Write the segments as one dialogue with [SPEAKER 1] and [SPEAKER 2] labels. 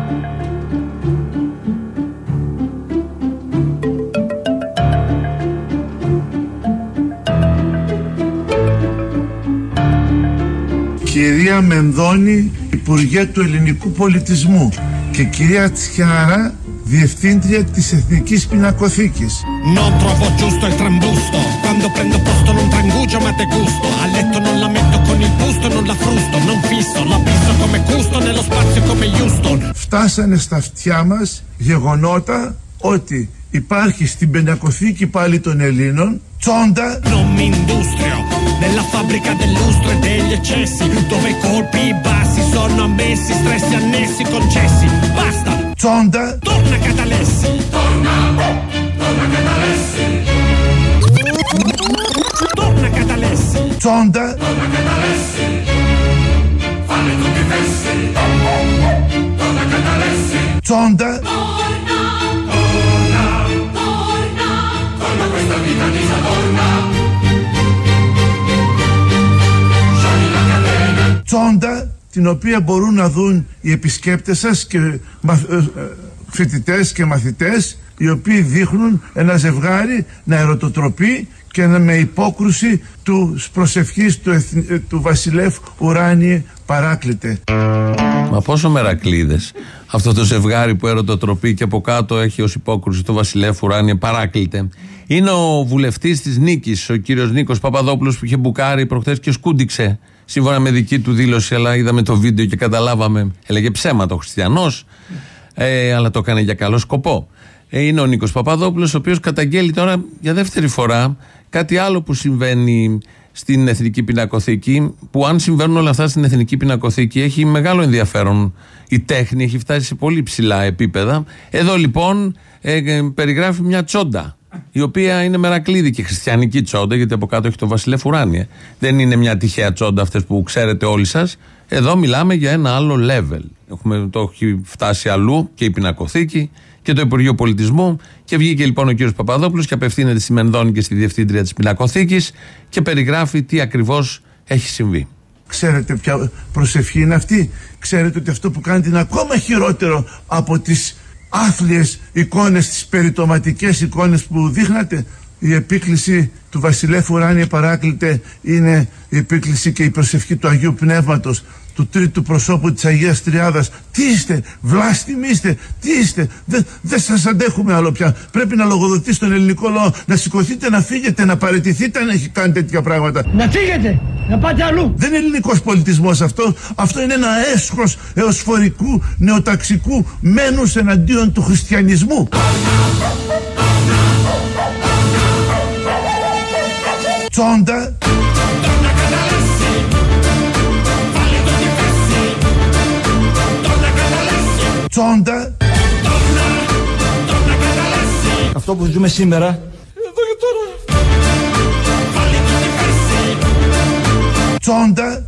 [SPEAKER 1] Κυρία Μενδώνη, Υπουργέ του Ελληνικού Πολιτισμού, και κυρία Τσιάρα, Διευθύντρια της Εθνικής Πινακοθήκης.
[SPEAKER 2] Non trovo giusto il trambusto, quando prendo posto non trangugio ma te gusto, a letto non la metto con il busto, non la frusto, non fisso, la pisso come gusto, nello spazio come Houston.
[SPEAKER 1] Φτάσανε στα αυτιά μας γεγονότα ότι υπάρχει στην Πινακοθήκη πάλι των Ελλήνων τσόντα.
[SPEAKER 2] Non mi industrio, nella fabbrica del lustro e degli eccessi, dove i colpi bassi sono ammessi, stressi annessi concessi, basta.
[SPEAKER 1] Τσόντα.
[SPEAKER 2] Torna Catalessi. Torna Catalessi. Torna Catalessi.
[SPEAKER 1] Τσόντα.
[SPEAKER 2] Torna Catalessi. Fanno tutti fessi. Torna Catalessi.
[SPEAKER 1] Τσόντα.
[SPEAKER 2] Torna questa vita disadorna.
[SPEAKER 1] Τσόντα, την οποία μπορούν να δουν οι επισκέπτες σας και φοιτητές και μαθητές, οι οποίοι δείχνουν ένα ζευγάρι να ερωτοτροπεί και με υπόκρουση του προσευχής του Βασιλεύ Ουράνιε Παράκλητε.
[SPEAKER 3] Μα πόσο μερακλείδες αυτό το ζευγάρι που ερωτοτροπεί και από κάτω έχει ως υπόκρουση το Βασιλεύ Ουράνιε Παράκλητε. Είναι ο βουλευτής της Νίκης, ο κύριος Νίκος Παπαδόπουλος, που είχε μπουκάρει προχθές και σκούντιξε σύμφωνα με δική του δήλωση, αλλά είδαμε το βίντεο και καταλάβαμε, έλεγε ψέματα ο χριστιανός, αλλά το έκανε για καλό σκοπό. Είναι ο Νίκος Παπαδόπουλος, ο οποίος καταγγέλει τώρα για δεύτερη φορά κάτι άλλο που συμβαίνει στην Εθνική Πινακοθήκη, που αν συμβαίνουν όλα αυτά στην Εθνική Πινακοθήκη έχει μεγάλο ενδιαφέρον. Η τέχνη έχει φτάσει σε πολύ ψηλά επίπεδα. Εδώ λοιπόν περιγράφει μια τσόντα, η οποία είναι μερακλείδη και χριστιανική τσόντα, γιατί από κάτω έχει το Βασιλεύ Ουράνιε. Δεν είναι μια τυχαία τσόντα αυτές που ξέρετε όλοι σας. Εδώ μιλάμε για ένα άλλο level. Το έχει φτάσει αλλού και η Πινακοθήκη και το Υπουργείο Πολιτισμού, και βγήκε λοιπόν ο κύριος Παπαδόπουλος και απευθύνεται στη Μενδώνη και στη Διευθύντρια της Πινακοθήκης και περιγράφει τι ακριβώς έχει συμβεί.
[SPEAKER 1] Ξέρετε ποια προσευχή είναι αυτή? Ξέρετε ότι αυτό που κάνετε είναι ακόμα χειρότερο από τις άθλιες εικόνες, τις περιτοματικές εικόνες που δείχνατε? Η επίκληση του Βασιλεύ Ουράνιε Παράκλητε είναι η επίκληση και η προσευχή του Αγίου Πνεύματος, του τρίτου προσώπου της Αγίας Τριάδας. Τι είστε, βλάστημοι είστε, τι είστε? Δεν σας αντέχουμε άλλο πια. Πρέπει να λογοδοτεί στον ελληνικό λαό, να σηκωθείτε, να φύγετε, να παραιτηθείτε αν έχει κάνει τέτοια πράγματα.
[SPEAKER 4] Να φύγετε, να πάτε αλλού.
[SPEAKER 1] Δεν είναι ελληνικός πολιτισμός αυτό. Αυτό είναι ένα έσχος εωσφορικού νεοταξικού μένους εναντίον του χριστιανισμού. Τσόντα. Τσόντα.
[SPEAKER 4] Αυτό που ζούμε σήμερα εδώ
[SPEAKER 2] και τώρα.
[SPEAKER 1] Τσόντα.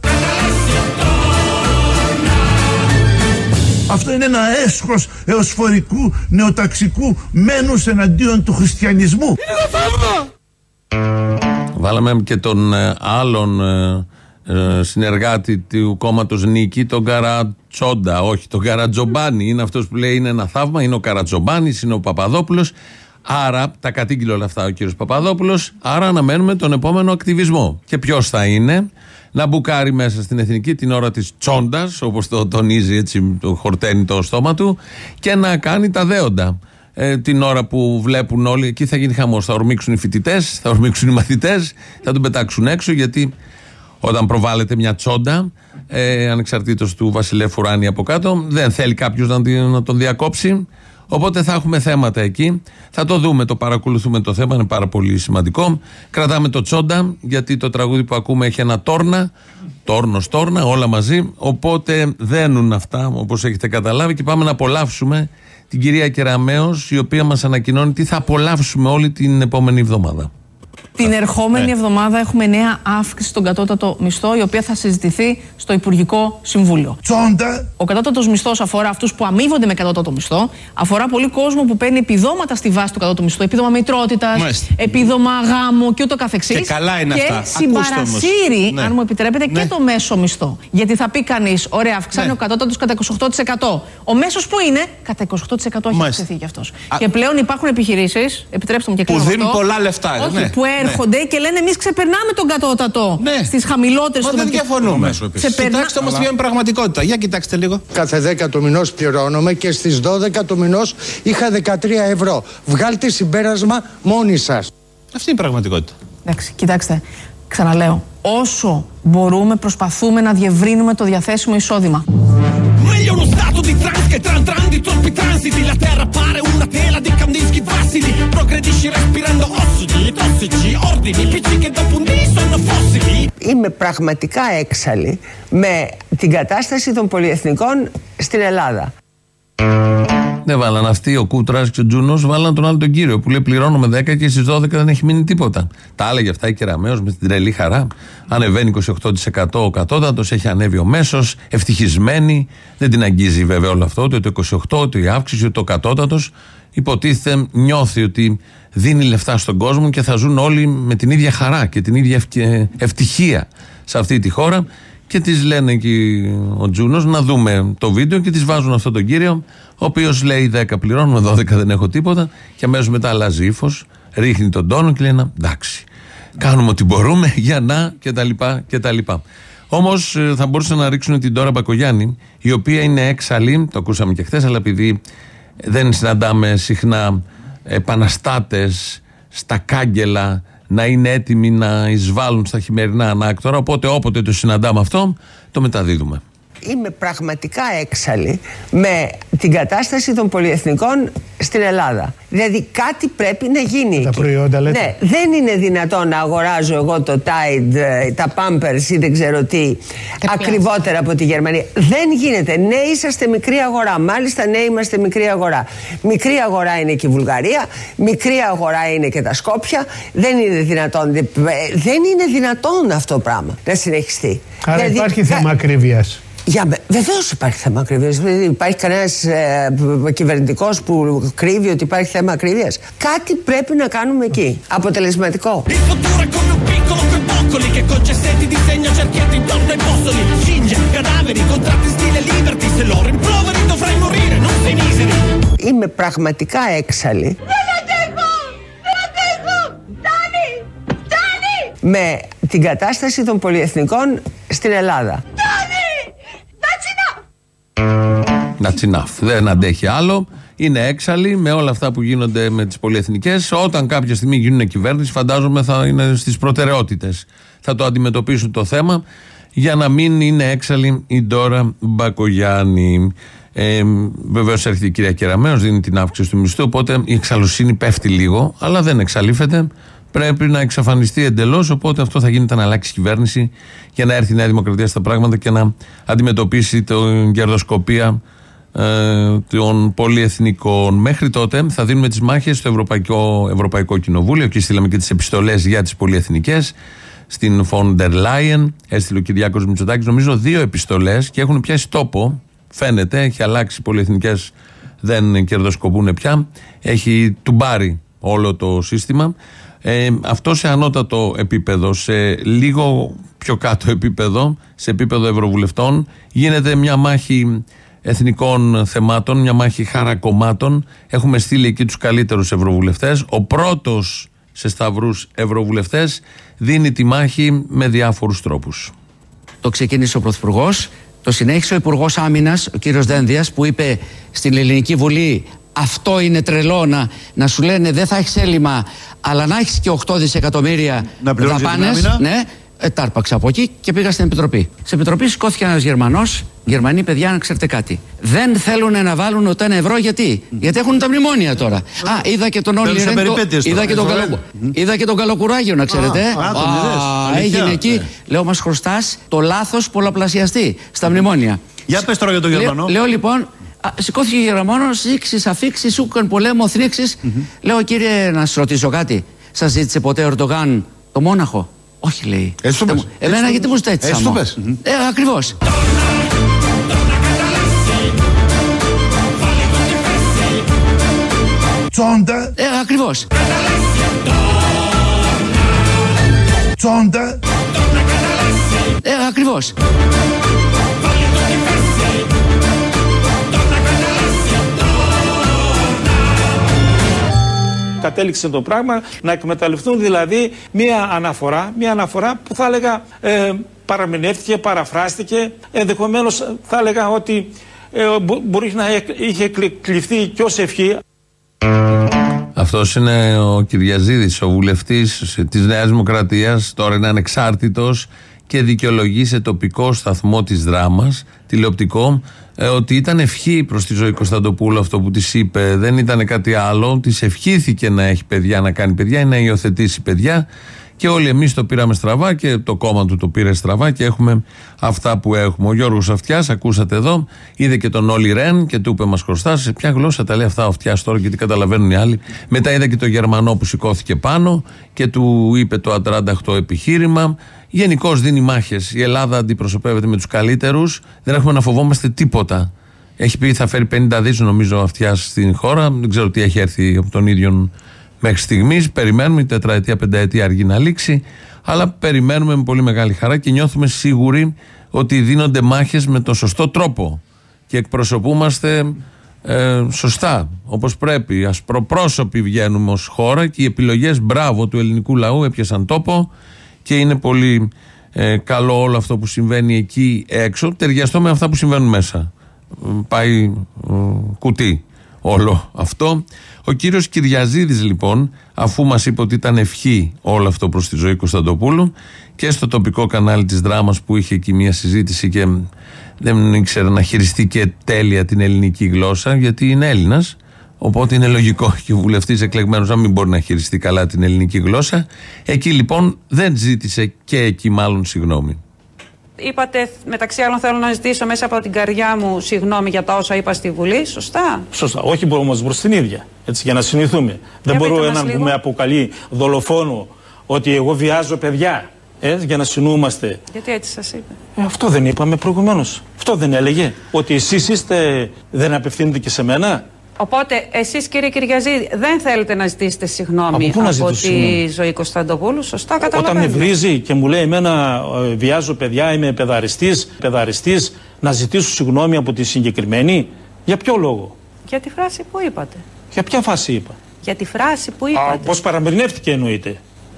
[SPEAKER 1] Αυτό είναι ένα έσχος εωσφορικού νεοταξικού μένους εναντίον του χριστιανισμού.
[SPEAKER 2] Είναι θαύμα.
[SPEAKER 3] Βάλαμε και τον άλλον συνεργάτη του κόμματος Νίκη, τον Καρατσόντα, όχι τον Καρατζομπάνη. Είναι αυτός που λέει είναι ένα θαύμα, είναι ο Καρατζομπάνης, είναι ο Παπαδόπουλος. Άρα τα κατήγγειλε όλα αυτά ο κύριος Παπαδόπουλος. Άρα αναμένουμε τον επόμενο ακτιβισμό. Και ποιος θα είναι? Να μπουκάρει μέσα στην Εθνική την ώρα της τσόντας, όπως το τονίζει, έτσι το χορταίνει το στόμα του, και να κάνει τα δέοντα. Την ώρα που βλέπουν όλοι, εκεί θα γίνει χαμός. Θα ορμήξουν οι φοιτητές, θα ορμήξουν οι μαθητές, θα τον πετάξουν έξω, γιατί όταν προβάλλεται μια τσόντα, ανεξαρτήτως του Βασιλεύ Ουράνιε από κάτω, δεν θέλει κάποιος να τον διακόψει. Οπότε θα έχουμε θέματα εκεί. Θα το δούμε, το παρακολουθούμε το θέμα, είναι πάρα πολύ σημαντικό. Κρατάμε το τσόντα, γιατί το τραγούδι που ακούμε έχει ένα τόρνα, τόρνος, τόρνα, όλα μαζί. Οπότε δένουν αυτά, όπως έχετε καταλάβει, και πάμε να απολαύσουμε την κυρία Κεραμέως, η οποία μας ανακοινώνει τι θα απολαύσουμε όλη την επόμενη εβδομάδα.
[SPEAKER 5] Την ερχόμενη εβδομάδα έχουμε νέα αύξηση στον κατώτατο μισθό, η οποία θα συζητηθεί στο Υπουργικό Συμβούλιο.
[SPEAKER 1] Τσόντα.
[SPEAKER 5] Ο κατώτατος μισθός αφορά αυτούς που αμείβονται με κατώτατο μισθό, αφορά πολύ κόσμο που παίρνει επιδόματα στη βάση του κατώτατου μισθού, επίδομα μητρότητας, επίδομα γάμου και ούτω καθεξής.
[SPEAKER 6] Και καλά είναι αυτά.
[SPEAKER 5] Και συμπαρασύρει, αν μου επιτρέπετε, και το μέσο μισθό. Γιατί θα πει κανείς, ωραία, αυξάνει ο κατώτατος κατά 28%. Ο μέσος που είναι, κατά 28% έχει αυξηθεί κι αυτός. Και πλέον υπάρχουν επιχειρήσεις, επιτρέψτε μου και κλείνω.
[SPEAKER 6] Που δίνουν πολλά λεφτά.
[SPEAKER 5] Όχι, που έρχονται και λένε εμείς ξεπερνάμε τον κατώτατο στις χαμηλότερες.
[SPEAKER 6] Μα δεν διαφωνούμε. Κοιτάξτε όμως ποια είναι πραγματικότητα. Για κοιτάξτε λίγο.
[SPEAKER 7] Κάθε 10 του μηνός πληρώνομαι και στις 12 του μηνός είχα 13 ευρώ. Βγάλτε συμπέρασμα μόνοι σας.
[SPEAKER 6] Αυτή είναι η πραγματικότητα.
[SPEAKER 5] Εντάξει, κοιτάξτε, ξαναλέω, όσο μπορούμε προσπαθούμε να διευρύνουμε το διαθέσιμο εισόδημα.
[SPEAKER 2] Meglio uno stato di trans che tran di troppi transiti. La terra pare una tela di Kandinsky fossili. Progredisci respirando ossidi, tossici, ordini, picci che dopo un dì sono fossili.
[SPEAKER 8] Είμαι πραγματικά έξαλλη με την κατάσταση των πολυεθνικών στην Ελλάδα.
[SPEAKER 3] Δεν βάλαν αυτοί, ο Κούτρας και ο Τζούνος, βάλαν τον άλλο τον κύριο που λέει πληρώνουμε 10 και στις 12 δεν έχει μείνει τίποτα. Τα έλεγε αυτά η Κεραμέως με την τρελή χαρά. Ανεβαίνει 28% ο κατώτατος, έχει ανέβει ο μέσος, ευτυχισμένη. Δεν την αγγίζει βέβαια όλο αυτό, ούτε το 28, ούτε η αύξηση, ούτε το κατώτατος. Υποτίθεται, νιώθει ότι δίνει λεφτά στον κόσμο και θα ζουν όλοι με την ίδια χαρά και την ίδια ευτυχία σε αυτή τη χώρα. Και τις λένε εκεί ο Τζούνος να δούμε το βίντεο και τις βάζουν αυτόν τον κύριο, ο οποίος λέει 10 πληρώνουμε, 12 δεν έχω τίποτα, και αμέσως μετά αλλάζει ύφος, ρίχνει τον τόνο και λέει εντάξει, κάνουμε ό,τι μπορούμε για να κτλ. Όμως θα μπορούσαν να ρίξουν την Ντόρα Μπακογιάννη, η οποία είναι έξαλλη, το ακούσαμε και χθες, αλλά επειδή δεν συναντάμε συχνά επαναστάτες στα κάγκελα να είναι έτοιμοι να εισβάλλουν στα χειμερινά ανάκτορα, οπότε όποτε το συναντάμε αυτό, το μεταδίδουμε.
[SPEAKER 8] Είμαι πραγματικά έξαλλη με την κατάσταση των πολυεθνικών στην Ελλάδα. Δηλαδή κάτι πρέπει να γίνει.
[SPEAKER 7] Τα προϊόντα λέτε.
[SPEAKER 8] Ναι, δεν είναι δυνατόν να αγοράζω εγώ το Tide, τα Pampers ή δεν ξέρω τι ακριβότερα από τη Γερμανία. Δεν γίνεται. Ναι, είσαστε μικρή αγορά. Μάλιστα, ναι, είμαστε μικρή αγορά. Μικρή αγορά είναι και η Βουλγαρία. Μικρή αγορά είναι και τα Σκόπια. Δεν είναι δυνατόν. Δεν είναι δυνατόν αυτό το πράγμα να συνεχιστεί.
[SPEAKER 7] Άρα δηλαδή, υπάρχει θέμα ακρίβειας.
[SPEAKER 8] Βεβαίως υπάρχει θέμα ακρίβειας. Υπάρχει κανένας κυβερνητικός που κρύβει ότι υπάρχει θέμα ακρίβειας. Κάτι πρέπει να κάνουμε εκεί. Αποτελεσματικό. Είμαι πραγματικά έξαλλη με την κατάσταση των πολυεθνικών στην Ελλάδα.
[SPEAKER 3] That's enough. Δεν αντέχει άλλο. Είναι έξαλλη με όλα αυτά που γίνονται με τις πολυεθνικές. Όταν κάποια στιγμή γίνουν κυβέρνηση, φαντάζομαι θα είναι στις προτεραιότητες. Θα το αντιμετωπίσουν το θέμα για να μην είναι έξαλλη η Ντόρα Μπακογιάννη. Βεβαίως έρχεται η κυρία Κεραμέως, δίνει την αύξηση του μισθού, οπότε η εξαλλοσύνη πέφτει λίγο, αλλά δεν εξαλείφεται. Πρέπει να εξαφανιστεί εντελώς, οπότε αυτό θα γίνεται να αλλάξει κυβέρνηση για να έρθει η Νέα Δημοκρατία στα πράγματα και να αντιμετωπίσει την κερδοσκοπία των πολυεθνικών. Μέχρι τότε θα δίνουμε τις μάχες στο Ευρωπαϊκό Κοινοβούλιο και στείλαμε και τις επιστολές για τις πολυεθνικές στην Φόντερ Λάιεν. Έστειλε ο Κυριάκος Μητσοτάκης νομίζω 2 επιστολές και έχουν πιάσει τόπο. Φαίνεται, έχει αλλάξει, οι πολυεθνικές δεν κερδοσκοπούν πια. Έχει τουμπάρει όλο το σύστημα. Αυτό σε ανώτατο επίπεδο, σε λίγο πιο κάτω επίπεδο, σε επίπεδο ευρωβουλευτών, γίνεται μια μάχη εθνικών θεμάτων, μια μάχη χαρακομμάτων. Έχουμε στείλει εκεί τους καλύτερους ευρωβουλευτές. Ο πρώτος σε σταυρούς ευρωβουλευτές δίνει τη μάχη με διάφορους τρόπους.
[SPEAKER 9] Το ξεκίνησε ο Πρωθυπουργός, το συνέχισε ο Υπουργός Άμυνας, ο κύριος Δένδιας, που είπε στην Ελληνική Βουλή: αυτό είναι τρελό να σου λένε δεν θα έχεις έλλειμμα, αλλά να έχεις και 8 δισεκατομμύρια δαπάνες. Ναι, τα άρπαξα από εκεί και πήγα στην Επιτροπή. Στην Επιτροπή σηκώθηκε ένας Γερμανός. Γερμανοί, παιδιά, να ξέρετε κάτι. Δεν θέλουν να βάλουν ούτε ένα ευρώ, γιατί έχουν τα μνημόνια τώρα. Είδα και τον Όλη Ρεν, είδα και τον Καλοκουράγιο, να ξέρετε. Έγινε εκεί. Λέω, μας χρωστάς το λάθος πολλαπλασιαστή στα μνημόνια.
[SPEAKER 6] Για πες τώρα για τον Γερμανό.
[SPEAKER 9] Λέω λοιπόν, σηκώθηκε ο Γερμανός, ήξεις, αφήξεις, σούκαν πολέμο, θνήξεις. Λέω, κύριε, να σας ρωτήσω κάτι. Σας ζήτησε ποτέ ο Ερντογάν το Μόναχο? Όχι, λέει. Εμένα γιατί μου ζητάει τη Σάμο? Ακριβώς.
[SPEAKER 1] Τσόντα.
[SPEAKER 9] Ακριβώς.
[SPEAKER 1] Τσόντα.
[SPEAKER 9] Ακριβώς.
[SPEAKER 6] Κατέληξε το πράγμα να εκμεταλλευτούν δηλαδή μία αναφορά που θα έλεγα παραμηνεύτηκε, παραφράστηκε, ενδεχομένως θα έλεγα ότι μπορεί να είχε κλειφθεί και ως ευχή.
[SPEAKER 3] Αυτός είναι ο Κυριαζίδης, ο βουλευτής της Νέας Δημοκρατίας, τώρα είναι ανεξάρτητος και δικαιολογεί σε τοπικό σταθμό της Δράμας, τηλεοπτικό, ότι ήταν ευχή προς τη Ζωή Κωνσταντοπούλου αυτό που της είπε, δεν ήταν κάτι άλλο, της ευχήθηκε να έχει παιδιά, να κάνει παιδιά ή να υιοθετήσει παιδιά και όλοι εμείς το πήραμε στραβά και το κόμμα του το πήρε στραβά και έχουμε αυτά που έχουμε. Ο Γιώργος Αυτιάς, ακούσατε εδώ, είδε και τον Όλι Ρεν και του είπε μας χρωστάς, σε ποια γλώσσα τα λέει αυτά ο Αυτιάς τώρα γιατί καταλαβαίνουν οι άλλοι. Μετά είδε και το Γερμανό που σηκώθηκε πάνω και του είπε το ατράνταχτο επιχείρημα. Γενικώς δίνει μάχες. Η Ελλάδα αντιπροσωπεύεται με τους καλύτερους. Δεν έχουμε να φοβόμαστε τίποτα. Έχει πει θα φέρει 50 δις νομίζω ο Αυτιάς στην χώρα. Δεν ξέρω τι έχει έρθει από τον ίδιο μέχρι στιγμής. Περιμένουμε, η τετραετία, πενταετία αργεί να λήξει. Αλλά περιμένουμε με πολύ μεγάλη χαρά και νιώθουμε σίγουροι ότι δίνονται μάχες με τον σωστό τρόπο. Και εκπροσωπούμαστε σωστά, όπως πρέπει. Ασπροπρόσωποι βγαίνουμε ως χώρα και οι επιλογές μπράβο του ελληνικού λαού έπιασαν τόπο. Και είναι πολύ καλό όλο αυτό που συμβαίνει εκεί έξω, ταιριαστό με αυτά που συμβαίνουν μέσα. Πάει κουτί όλο αυτό. Ο κύριος Κυριαζίδης λοιπόν, αφού μας είπε ότι ήταν ευχή όλο αυτό προς τη Ζωή Κωνσταντοπούλου, και στο τοπικό κανάλι της Δράμας που είχε εκεί μια συζήτηση και δεν ήξερε να χειριστεί και τέλεια την ελληνική γλώσσα, γιατί είναι Έλληνας. Οπότε είναι λογικό και ο βουλευτής εκλεγμένος να μην μπορεί να χειριστεί καλά την ελληνική γλώσσα. Εκεί λοιπόν δεν ζήτησε και εκεί μάλλον συγγνώμη.
[SPEAKER 10] Είπατε μεταξύ άλλων θέλω να ζητήσω μέσα από την καρδιά μου συγγνώμη για τα όσα είπα στη Βουλή, σωστά?
[SPEAKER 6] Σωστά, όχι όμως προς την ίδια, έτσι για να συνηθούμε. Δεν μπορώ έναν που με αποκαλεί δολοφόνο ότι εγώ βιάζω παιδιά, για να συνούμαστε.
[SPEAKER 10] Γιατί έτσι σας είπε?
[SPEAKER 6] Αυτό δεν είπαμε προηγουμένως. Αυτό δεν έλεγε, ότι εσείς δεν απευθύνετε και σε μένα.
[SPEAKER 10] Οπότε, εσείς κύριε Κυριαζίδη, δεν θέλετε να ζητήσετε συγγνώμη από τη Ζωή Κωνσταντοπούλου, σωστά καταλαβαίνω?
[SPEAKER 6] Όταν με βρίζει και μου λέει εμένα βιάζω παιδιά, είμαι παιδαριστής, να ζητήσω συγγνώμη από τη συγκεκριμένη, για ποιο λόγο?
[SPEAKER 10] Για τη φράση που είπατε.
[SPEAKER 6] Για ποια φάση είπα?
[SPEAKER 10] Για τη φράση που είπατε.
[SPEAKER 6] Πώς παραμερνεύτηκε εννοείται?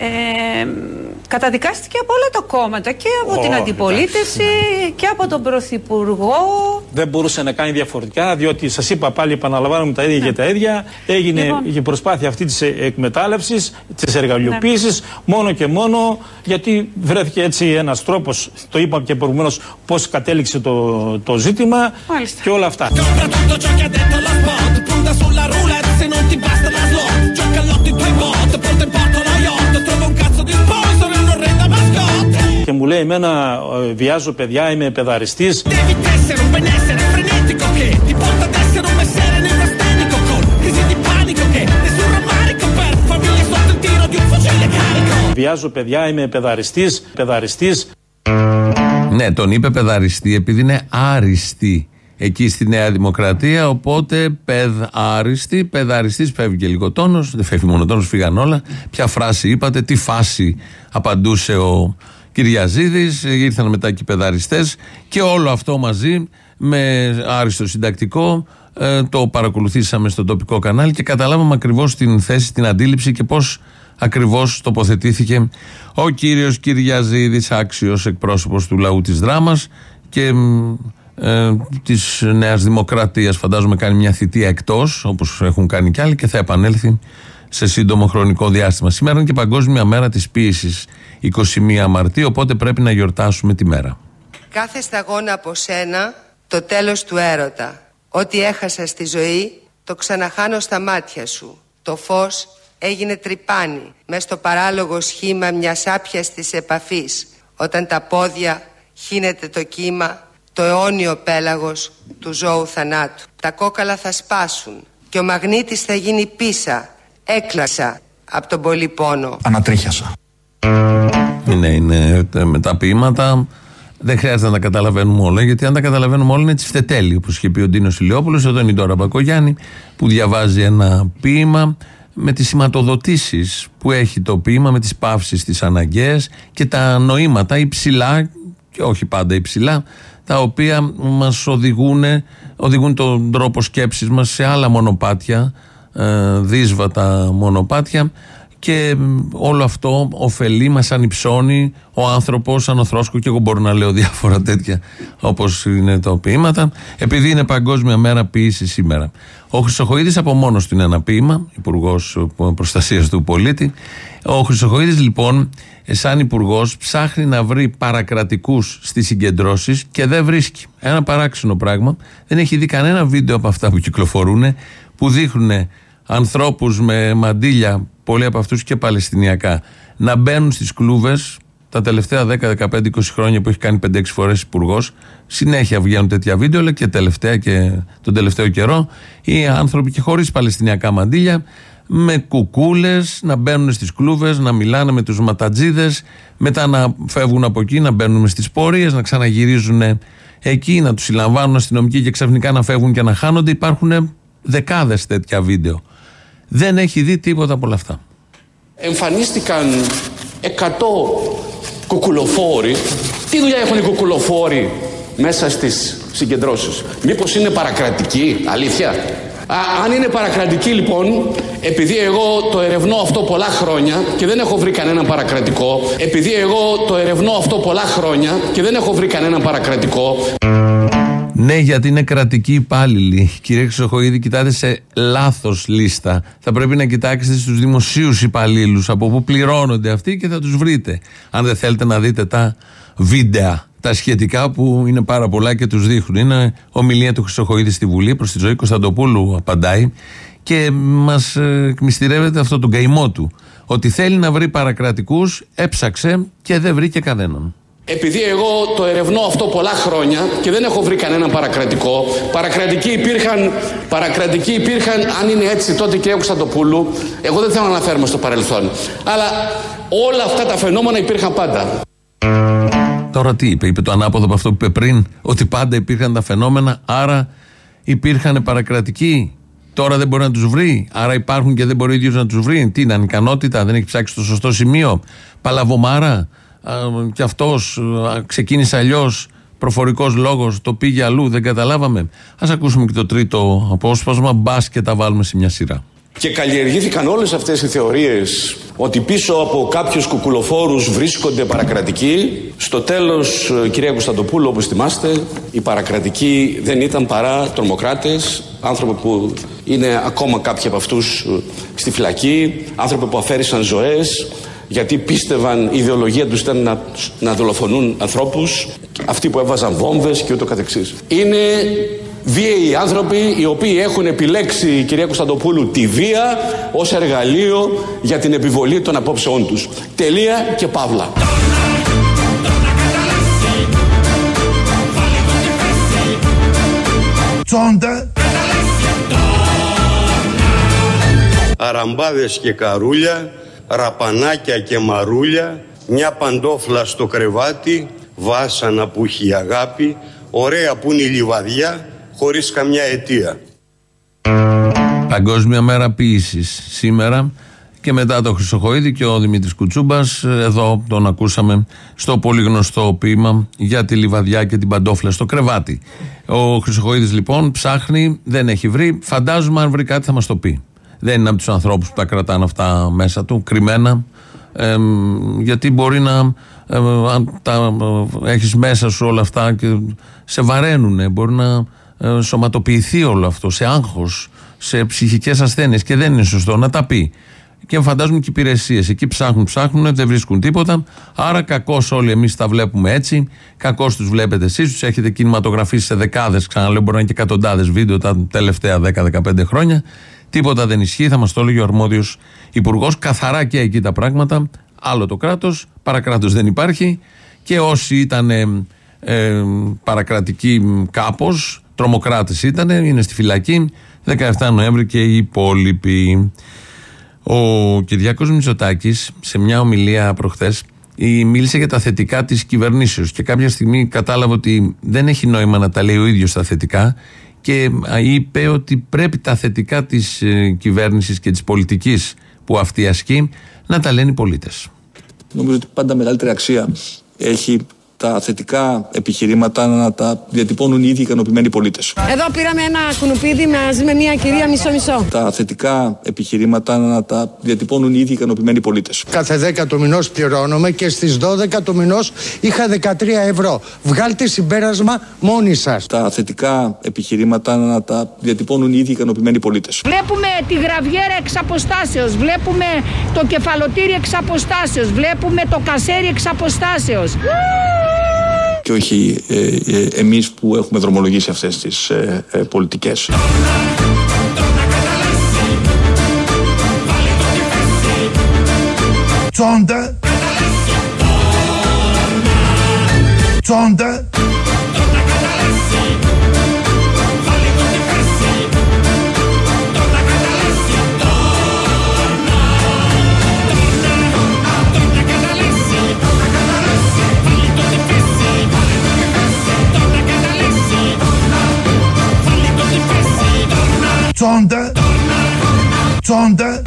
[SPEAKER 10] Καταδικάστηκε από όλα τα κόμματα και από την αντιπολίτευση και από τον Πρωθυπουργό.
[SPEAKER 6] Δεν μπορούσε να κάνει διαφορετικά, διότι σας είπα πάλι, επαναλαμβάνομαι τα ίδια και τα ίδια. Έγινε η προσπάθεια αυτή της εκμετάλλευσης, της εργαλειοποίησης, μόνο και μόνο γιατί βρέθηκε έτσι ένας τρόπος, το είπα και προηγουμένως, πώς κατέληξε το ζήτημα.
[SPEAKER 10] Μάλιστα.
[SPEAKER 6] Και όλα αυτά. Και μου λέει εμένα βιάζω παιδιά, είμαι παιδαριστής. Βιάζω παιδιά, είμαι παιδαριστής.
[SPEAKER 3] Ναι, τον είπε παιδαριστή επειδή είναι άριστη εκεί στη Νέα Δημοκρατία, οπότε παιδαριστή, παιδαριστής, φεύγει και λίγο τόνος, δεν φεύγει μόνο τόνος, φύγαν όλα. Ποια φράση είπατε, τι φάση απαντούσε ο Κυριαζίδης, ήρθαν μετά και οι παιδαριστές και όλο αυτό μαζί με άριστο συντακτικό το παρακολουθήσαμε στο τοπικό κανάλι και καταλάβαμε ακριβώς την θέση, την αντίληψη και πώς ακριβώς τοποθετήθηκε ο κύριος Κυριαζίδης, άξιος εκπρόσωπος του λαού της Δράμας και της Νέας Δημοκρατίας. Φαντάζομαι κάνει μια θητεία εκτός, όπως έχουν κάνει κι άλλοι, και θα επανέλθει σε σύντομο χρονικό διάστημα. Σήμερα είναι και Παγκόσμια Μέρα της Ποίησης, 21 Μαρτίου, οπότε πρέπει να γιορτάσουμε τη μέρα.
[SPEAKER 8] Κάθε σταγόνα από σένα, το τέλος του έρωτα. Ό,τι έχασα στη ζωή, το ξαναχάνω στα μάτια σου. Το φως έγινε τρυπάνι μες στο παράλογο σχήμα μιας άπιαστης επαφής, όταν τα πόδια χύνεται το κύμα, το αιώνιο πέλαγος του ζώου θανάτου. Τα κόκαλα θα σπάσουν και ο μαγνήτης θα γίνει πίσα, έκλασα, από τον πολύ πόνο.
[SPEAKER 11] Ανατρίχιασα.
[SPEAKER 3] Είναι με τα ποίηματα. Δεν χρειάζεται να τα καταλαβαίνουμε όλα, γιατί αν τα καταλαβαίνουμε όλα είναι τσιφτετέλη. Όπως είχε πει ο Ντίνος Ηλιόπουλος, εδώ είναι τώρα Μπακογιάννη, που διαβάζει ένα ποίημα με τις σηματοδοτήσεις που έχει το ποίημα, με τις παύσεις τις αναγκαίες και τα νοήματα υψηλά, και όχι πάντα υψηλά, τα οποία μας οδηγούν τον τρόπο σκέψης μας σε άλλα μονοπάτια, δύσβατα μονοπάτια, και όλο αυτό ωφελεί, μας ανυψώνει ο άνθρωπος σαν οθρόσκο, και εγώ μπορώ να λέω διάφορα τέτοια όπως είναι τα ποίηματα, επειδή είναι Παγκόσμια Μέρα Ποίησης σήμερα. Ο Χρυσοχοΐδης από μόνος του είναι ένα ποίημα, Υπουργός Προστασίας του Πολίτη. Ο Χρυσοχοΐδης λοιπόν, σαν υπουργός, ψάχνει να βρει παρακρατικούς στις συγκεντρώσεις και δεν βρίσκει. Ένα παράξενο πράγμα. Δεν έχει δει κανένα βίντεο από αυτά που κυκλοφορούν, που δείχνουν ανθρώπους με μαντίλια, πολλοί από αυτούς και παλαιστινιακά, να μπαίνουν στις κλούβες. Τα τελευταία 10, 15, 20 χρόνια που έχει κάνει 5-6 φορές υπουργός, συνέχεια βγαίνουν τέτοια βίντεο, αλλά και τελευταία και τον τελευταίο καιρό, οι άνθρωποι και χωρίς παλαιστινιακά μαντίλια, με κουκούλες, να μπαίνουν στις κλούβες, να μιλάνε με τους ματατζίδες, μετά να φεύγουν από εκεί, να μπαίνουν στις πορείες, να ξαναγυρίζουν εκεί, να τους συλλαμβάνουν αστυνομικοί και ξαφνικά να φεύγουν και να χάνονται. Υπάρχουν δεκάδες τέτοια βίντεο. Δεν έχει δει τίποτα από όλα αυτά.
[SPEAKER 12] Εμφανίστηκαν 100 κουκουλοφόροι. Τι δουλειά έχουν οι κουκουλοφόροι μέσα στις συγκεντρώσεις? Μήπως είναι παρακρατικοί? Αλήθεια? Αν είναι παρακρατικοί λοιπόν, επειδή εγώ το ερευνώ αυτό πολλά χρόνια και δεν έχω βρει κανέναν παρακρατικό,
[SPEAKER 3] Ναι, γιατί είναι κρατικοί υπάλληλοι. Κύριε Χρυσοχοΐδη, κοιτάτε σε λάθος λίστα. Θα πρέπει να κοιτάξετε στους δημοσίους υπαλλήλους, από που πληρώνονται αυτοί, και θα τους βρείτε. Αν δεν θέλετε να δείτε τα βίντεα, τα σχετικά, που είναι πάρα πολλά και τους δείχνουν. Είναι ομιλία του Χρυσοχοΐδη στη Βουλή, προς τη Ζωή Κωνσταντοπούλου απαντάει, και μας εκμυστηρεύεται αυτό τον καημό του. Ότι θέλει να βρει παρακρατικούς, έψαξε και δεν βρήκε κανέναν.
[SPEAKER 12] Επειδή εγώ το ερευνώ αυτό πολλά χρόνια και δεν έχω βρει κανέναν παρακρατικό, παρακρατικοί υπήρχαν, αν είναι έτσι τότε, κυρία Κωνσταντοπούλου, εγώ δεν θέλω να αναφέρομαι στο παρελθόν, αλλά όλα αυτά τα φαινόμενα υπήρχαν πάντα.
[SPEAKER 3] Τώρα τι είπε? Είπε το ανάποδο από αυτό που είπε πριν, ότι πάντα υπήρχαν τα φαινόμενα, άρα υπήρχαν παρακρατικοί. Τώρα δεν μπορεί να τους βρει, άρα υπάρχουν και δεν μπορεί ο ίδιος να τους βρει. Τι είναι, ανικανότητα, δεν έχει ψάξει στο σωστό σημείο? Παλαβομάρα, κι αυτός ξεκίνησε αλλιώς, προφορικός λόγος, το πήγε αλλού, δεν καταλάβαμε. Ας ακούσουμε και το τρίτο απόσπασμα, μπας και τα βάλουμε σε μια σειρά.
[SPEAKER 12] Και καλλιεργήθηκαν όλες αυτές οι θεωρίες ότι πίσω από κάποιους κουκουλοφόρους βρίσκονται παρακρατικοί. Στο τέλος, κυρία Κωνσταντοπούλου, όπως θυμάστε, οι παρακρατικοί δεν ήταν παρά τρομοκράτες, άνθρωποι που είναι ακόμα κάποιοι από αυτούς στη φυλακή, άνθρωποι που αφαίρεσαν ζωές γιατί πίστευαν, η ιδεολογία τους ήταν να δολοφονούν ανθρώπους, αυτοί που έβαζαν βόμβες και ούτω καθεξής. Είναι βίαιοι άνθρωποι οι οποίοι έχουν επιλέξει, κυρία Κωνσταντοπούλου, τη βία ως εργαλείο για την επιβολή των απόψεών τους. Τελεία και παύλα.
[SPEAKER 1] Τσόντα.
[SPEAKER 13] Αραμπάδες και καρούλια, ραπανάκια και μαρούλια, μια παντόφλα στο κρεβάτι, βάσανα που έχει αγάπη, ωραία που είναι η λιβαδιά, χωρίς καμιά αιτία.
[SPEAKER 3] Παγκόσμια Μέρα Ποίησης σήμερα, και μετά το Χρυσοχοΐδη και ο Δημήτρης Κουτσούμπας. Εδώ τον ακούσαμε στο πολύ γνωστό ποίημα για τη λιβαδιά και την παντόφλα στο κρεβάτι. Ο Χρυσοχοΐδης λοιπόν ψάχνει, δεν έχει βρει. Φαντάζομαι αν βρει κάτι θα μας το πει. Δεν είναι από τους ανθρώπους που τα κρατάνε αυτά μέσα του κρυμμένα, γιατί μπορεί να αν τα έχεις μέσα σου όλα αυτά και σε βαραίνουνε, μπορεί να σωματοποιηθεί όλο αυτό σε άγχος, σε ψυχικές ασθένειες, και δεν είναι σωστό να τα πει. Και φαντάζομαι και οι υπηρεσίες εκεί ψάχνουν, δεν βρίσκουν τίποτα. Άρα κακώς όλοι εμείς τα βλέπουμε έτσι. Κακώς τους βλέπετε εσείς. Τους έχετε κινηματογραφήσει σε δεκάδες, ξαναλέω, μπορεί να είναι και εκατοντάδες βίντεο τα τελευταία 10-15 χρόνια. Τίποτα δεν ισχύει, θα μας το έλεγε ο αρμόδιος υπουργός. Καθαρά και εκεί τα πράγματα. Άλλο το κράτος, παρακράτος δεν υπάρχει. Και όσοι ήταν παρακρατικοί κάπως, τρομοκράτες ήταν, είναι στη φυλακή. 17 Νοέμβρη και οι υπόλοιποι. Ο Κυριάκος Μητσοτάκης σε μια ομιλία προχθές μίλησε για τα θετικά της κυβερνήσεως και κάποια στιγμή κατάλαβε ότι δεν έχει νόημα να τα λέει ο ίδιος τα θετικά και είπε ότι πρέπει τα θετικά της κυβέρνησης και της πολιτικής που αυτή ασκεί να τα λένε οι πολίτες.
[SPEAKER 11] Νομίζω ότι πάντα μεγαλύτερη αξία έχει τα θετικά επιχειρήματα να τα διατυπώνουν οι ίδιοι ικανοποιημένοι πολίτες.
[SPEAKER 14] Εδώ πήραμε ένα κουνουπίδι μαζί με μια κυρία μισό-μισό.
[SPEAKER 11] Τα θετικά επιχειρήματα να τα διατυπώνουν οι ίδιοι ικανοποιημένοι πολίτες.
[SPEAKER 7] Κάθε 10 του μηνός πληρώνομαι και στις 12 του μηνός είχα 13 ευρώ. Βγάλτε συμπέρασμα μόνοι σας.
[SPEAKER 11] Τα θετικά επιχειρήματα να τα διατυπώνουν οι ίδιοι ικανοποιημένοι πολίτες.
[SPEAKER 14] Βλέπουμε τη γραβιέρα εξ αποστάσεως, βλέπουμε το κεφαλοτήρι εξ αποστάσεως, βλέπουμε το κασέρι εξ αποστάσεως.
[SPEAKER 11] Και όχι εμείς που έχουμε δρομολογήσει αυτές τις πολιτικές.
[SPEAKER 1] Τσόντα. Τσόντα. Τσόντα. Τσόντα.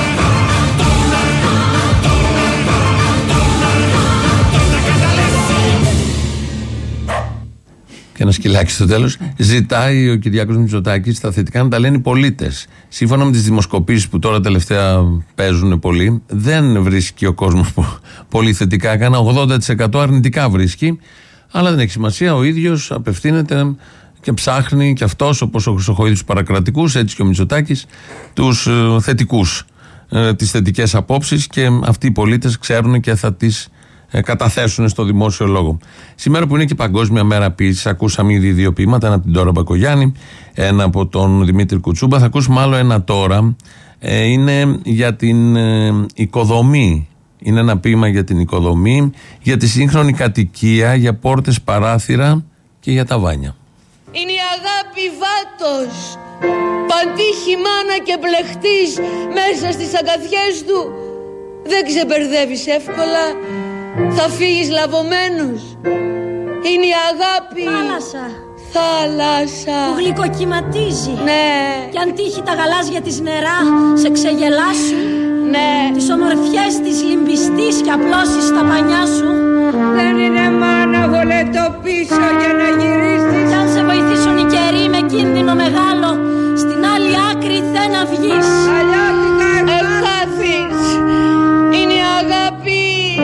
[SPEAKER 3] Και ένα σκυλάκι στο τέλος. Ζητάει ο Κυριάκος Μητσοτάκης τα θετικά να τα λένε οι πολίτες. Σύμφωνα με τις δημοσκοπήσεις που τώρα τελευταία παίζουν πολύ, δεν βρίσκει ο κόσμος πολύ θετικά. Κάνα 80% αρνητικά βρίσκει. Αλλά δεν έχει σημασία. Ο ίδιος απευθύνεται και ψάχνει και αυτός, όπως ο Χρυσοχοΐδης, τους παρακρατικούς, έτσι και ο Μητσοτάκης, τους θετικούς, τις θετικές απόψεις, και αυτοί οι πολίτες ξέρουν και θα τις καταθέσουν στο δημόσιο λόγο. Σήμερα που είναι και Παγκόσμια Μέρα Ποίησης, ακούσαμε ήδη 2 ποίηματα, ένα από την Ντόρα Μπακογιάννη, ένα από τον Δημήτρη Κουτσούμπα. Θα ακούσουμε άλλο ένα τώρα. Είναι για την οικοδομή. Είναι ένα ποίημα για την οικοδομή, για τη σύγχρονη κατοικία, για πόρτες, παράθυρα και για τα βάνια.
[SPEAKER 15] Είναι η αγάπη βάτος, παντήχη μάνα και μπλεχτής μέσα στις αγκαθιές του. Δεν ξεμπερδεύεις εύκολα, θα φύγεις λαβωμένος. Είναι η αγάπη
[SPEAKER 16] θάλασσα,
[SPEAKER 15] θάλασσα
[SPEAKER 16] που γλυκοκυματίζει.
[SPEAKER 15] Ναι.
[SPEAKER 16] Κι αν τύχει τα γαλάζια της νερά σε ξεγελάσουν,
[SPEAKER 15] ναι,
[SPEAKER 16] τις ομορφιές της λυμπιστής και απλώσεις στα πανιά σου.
[SPEAKER 15] Δεν είναι μάνα βολέτο πίσω για να γυρίσεις.
[SPEAKER 16] Κι αν σε βοηθήσουν οι καιροί με κίνδυνο μεγάλο, στην άλλη άκρη θε να βγεις.
[SPEAKER 15] Εχάθεις. Είναι η αγάπη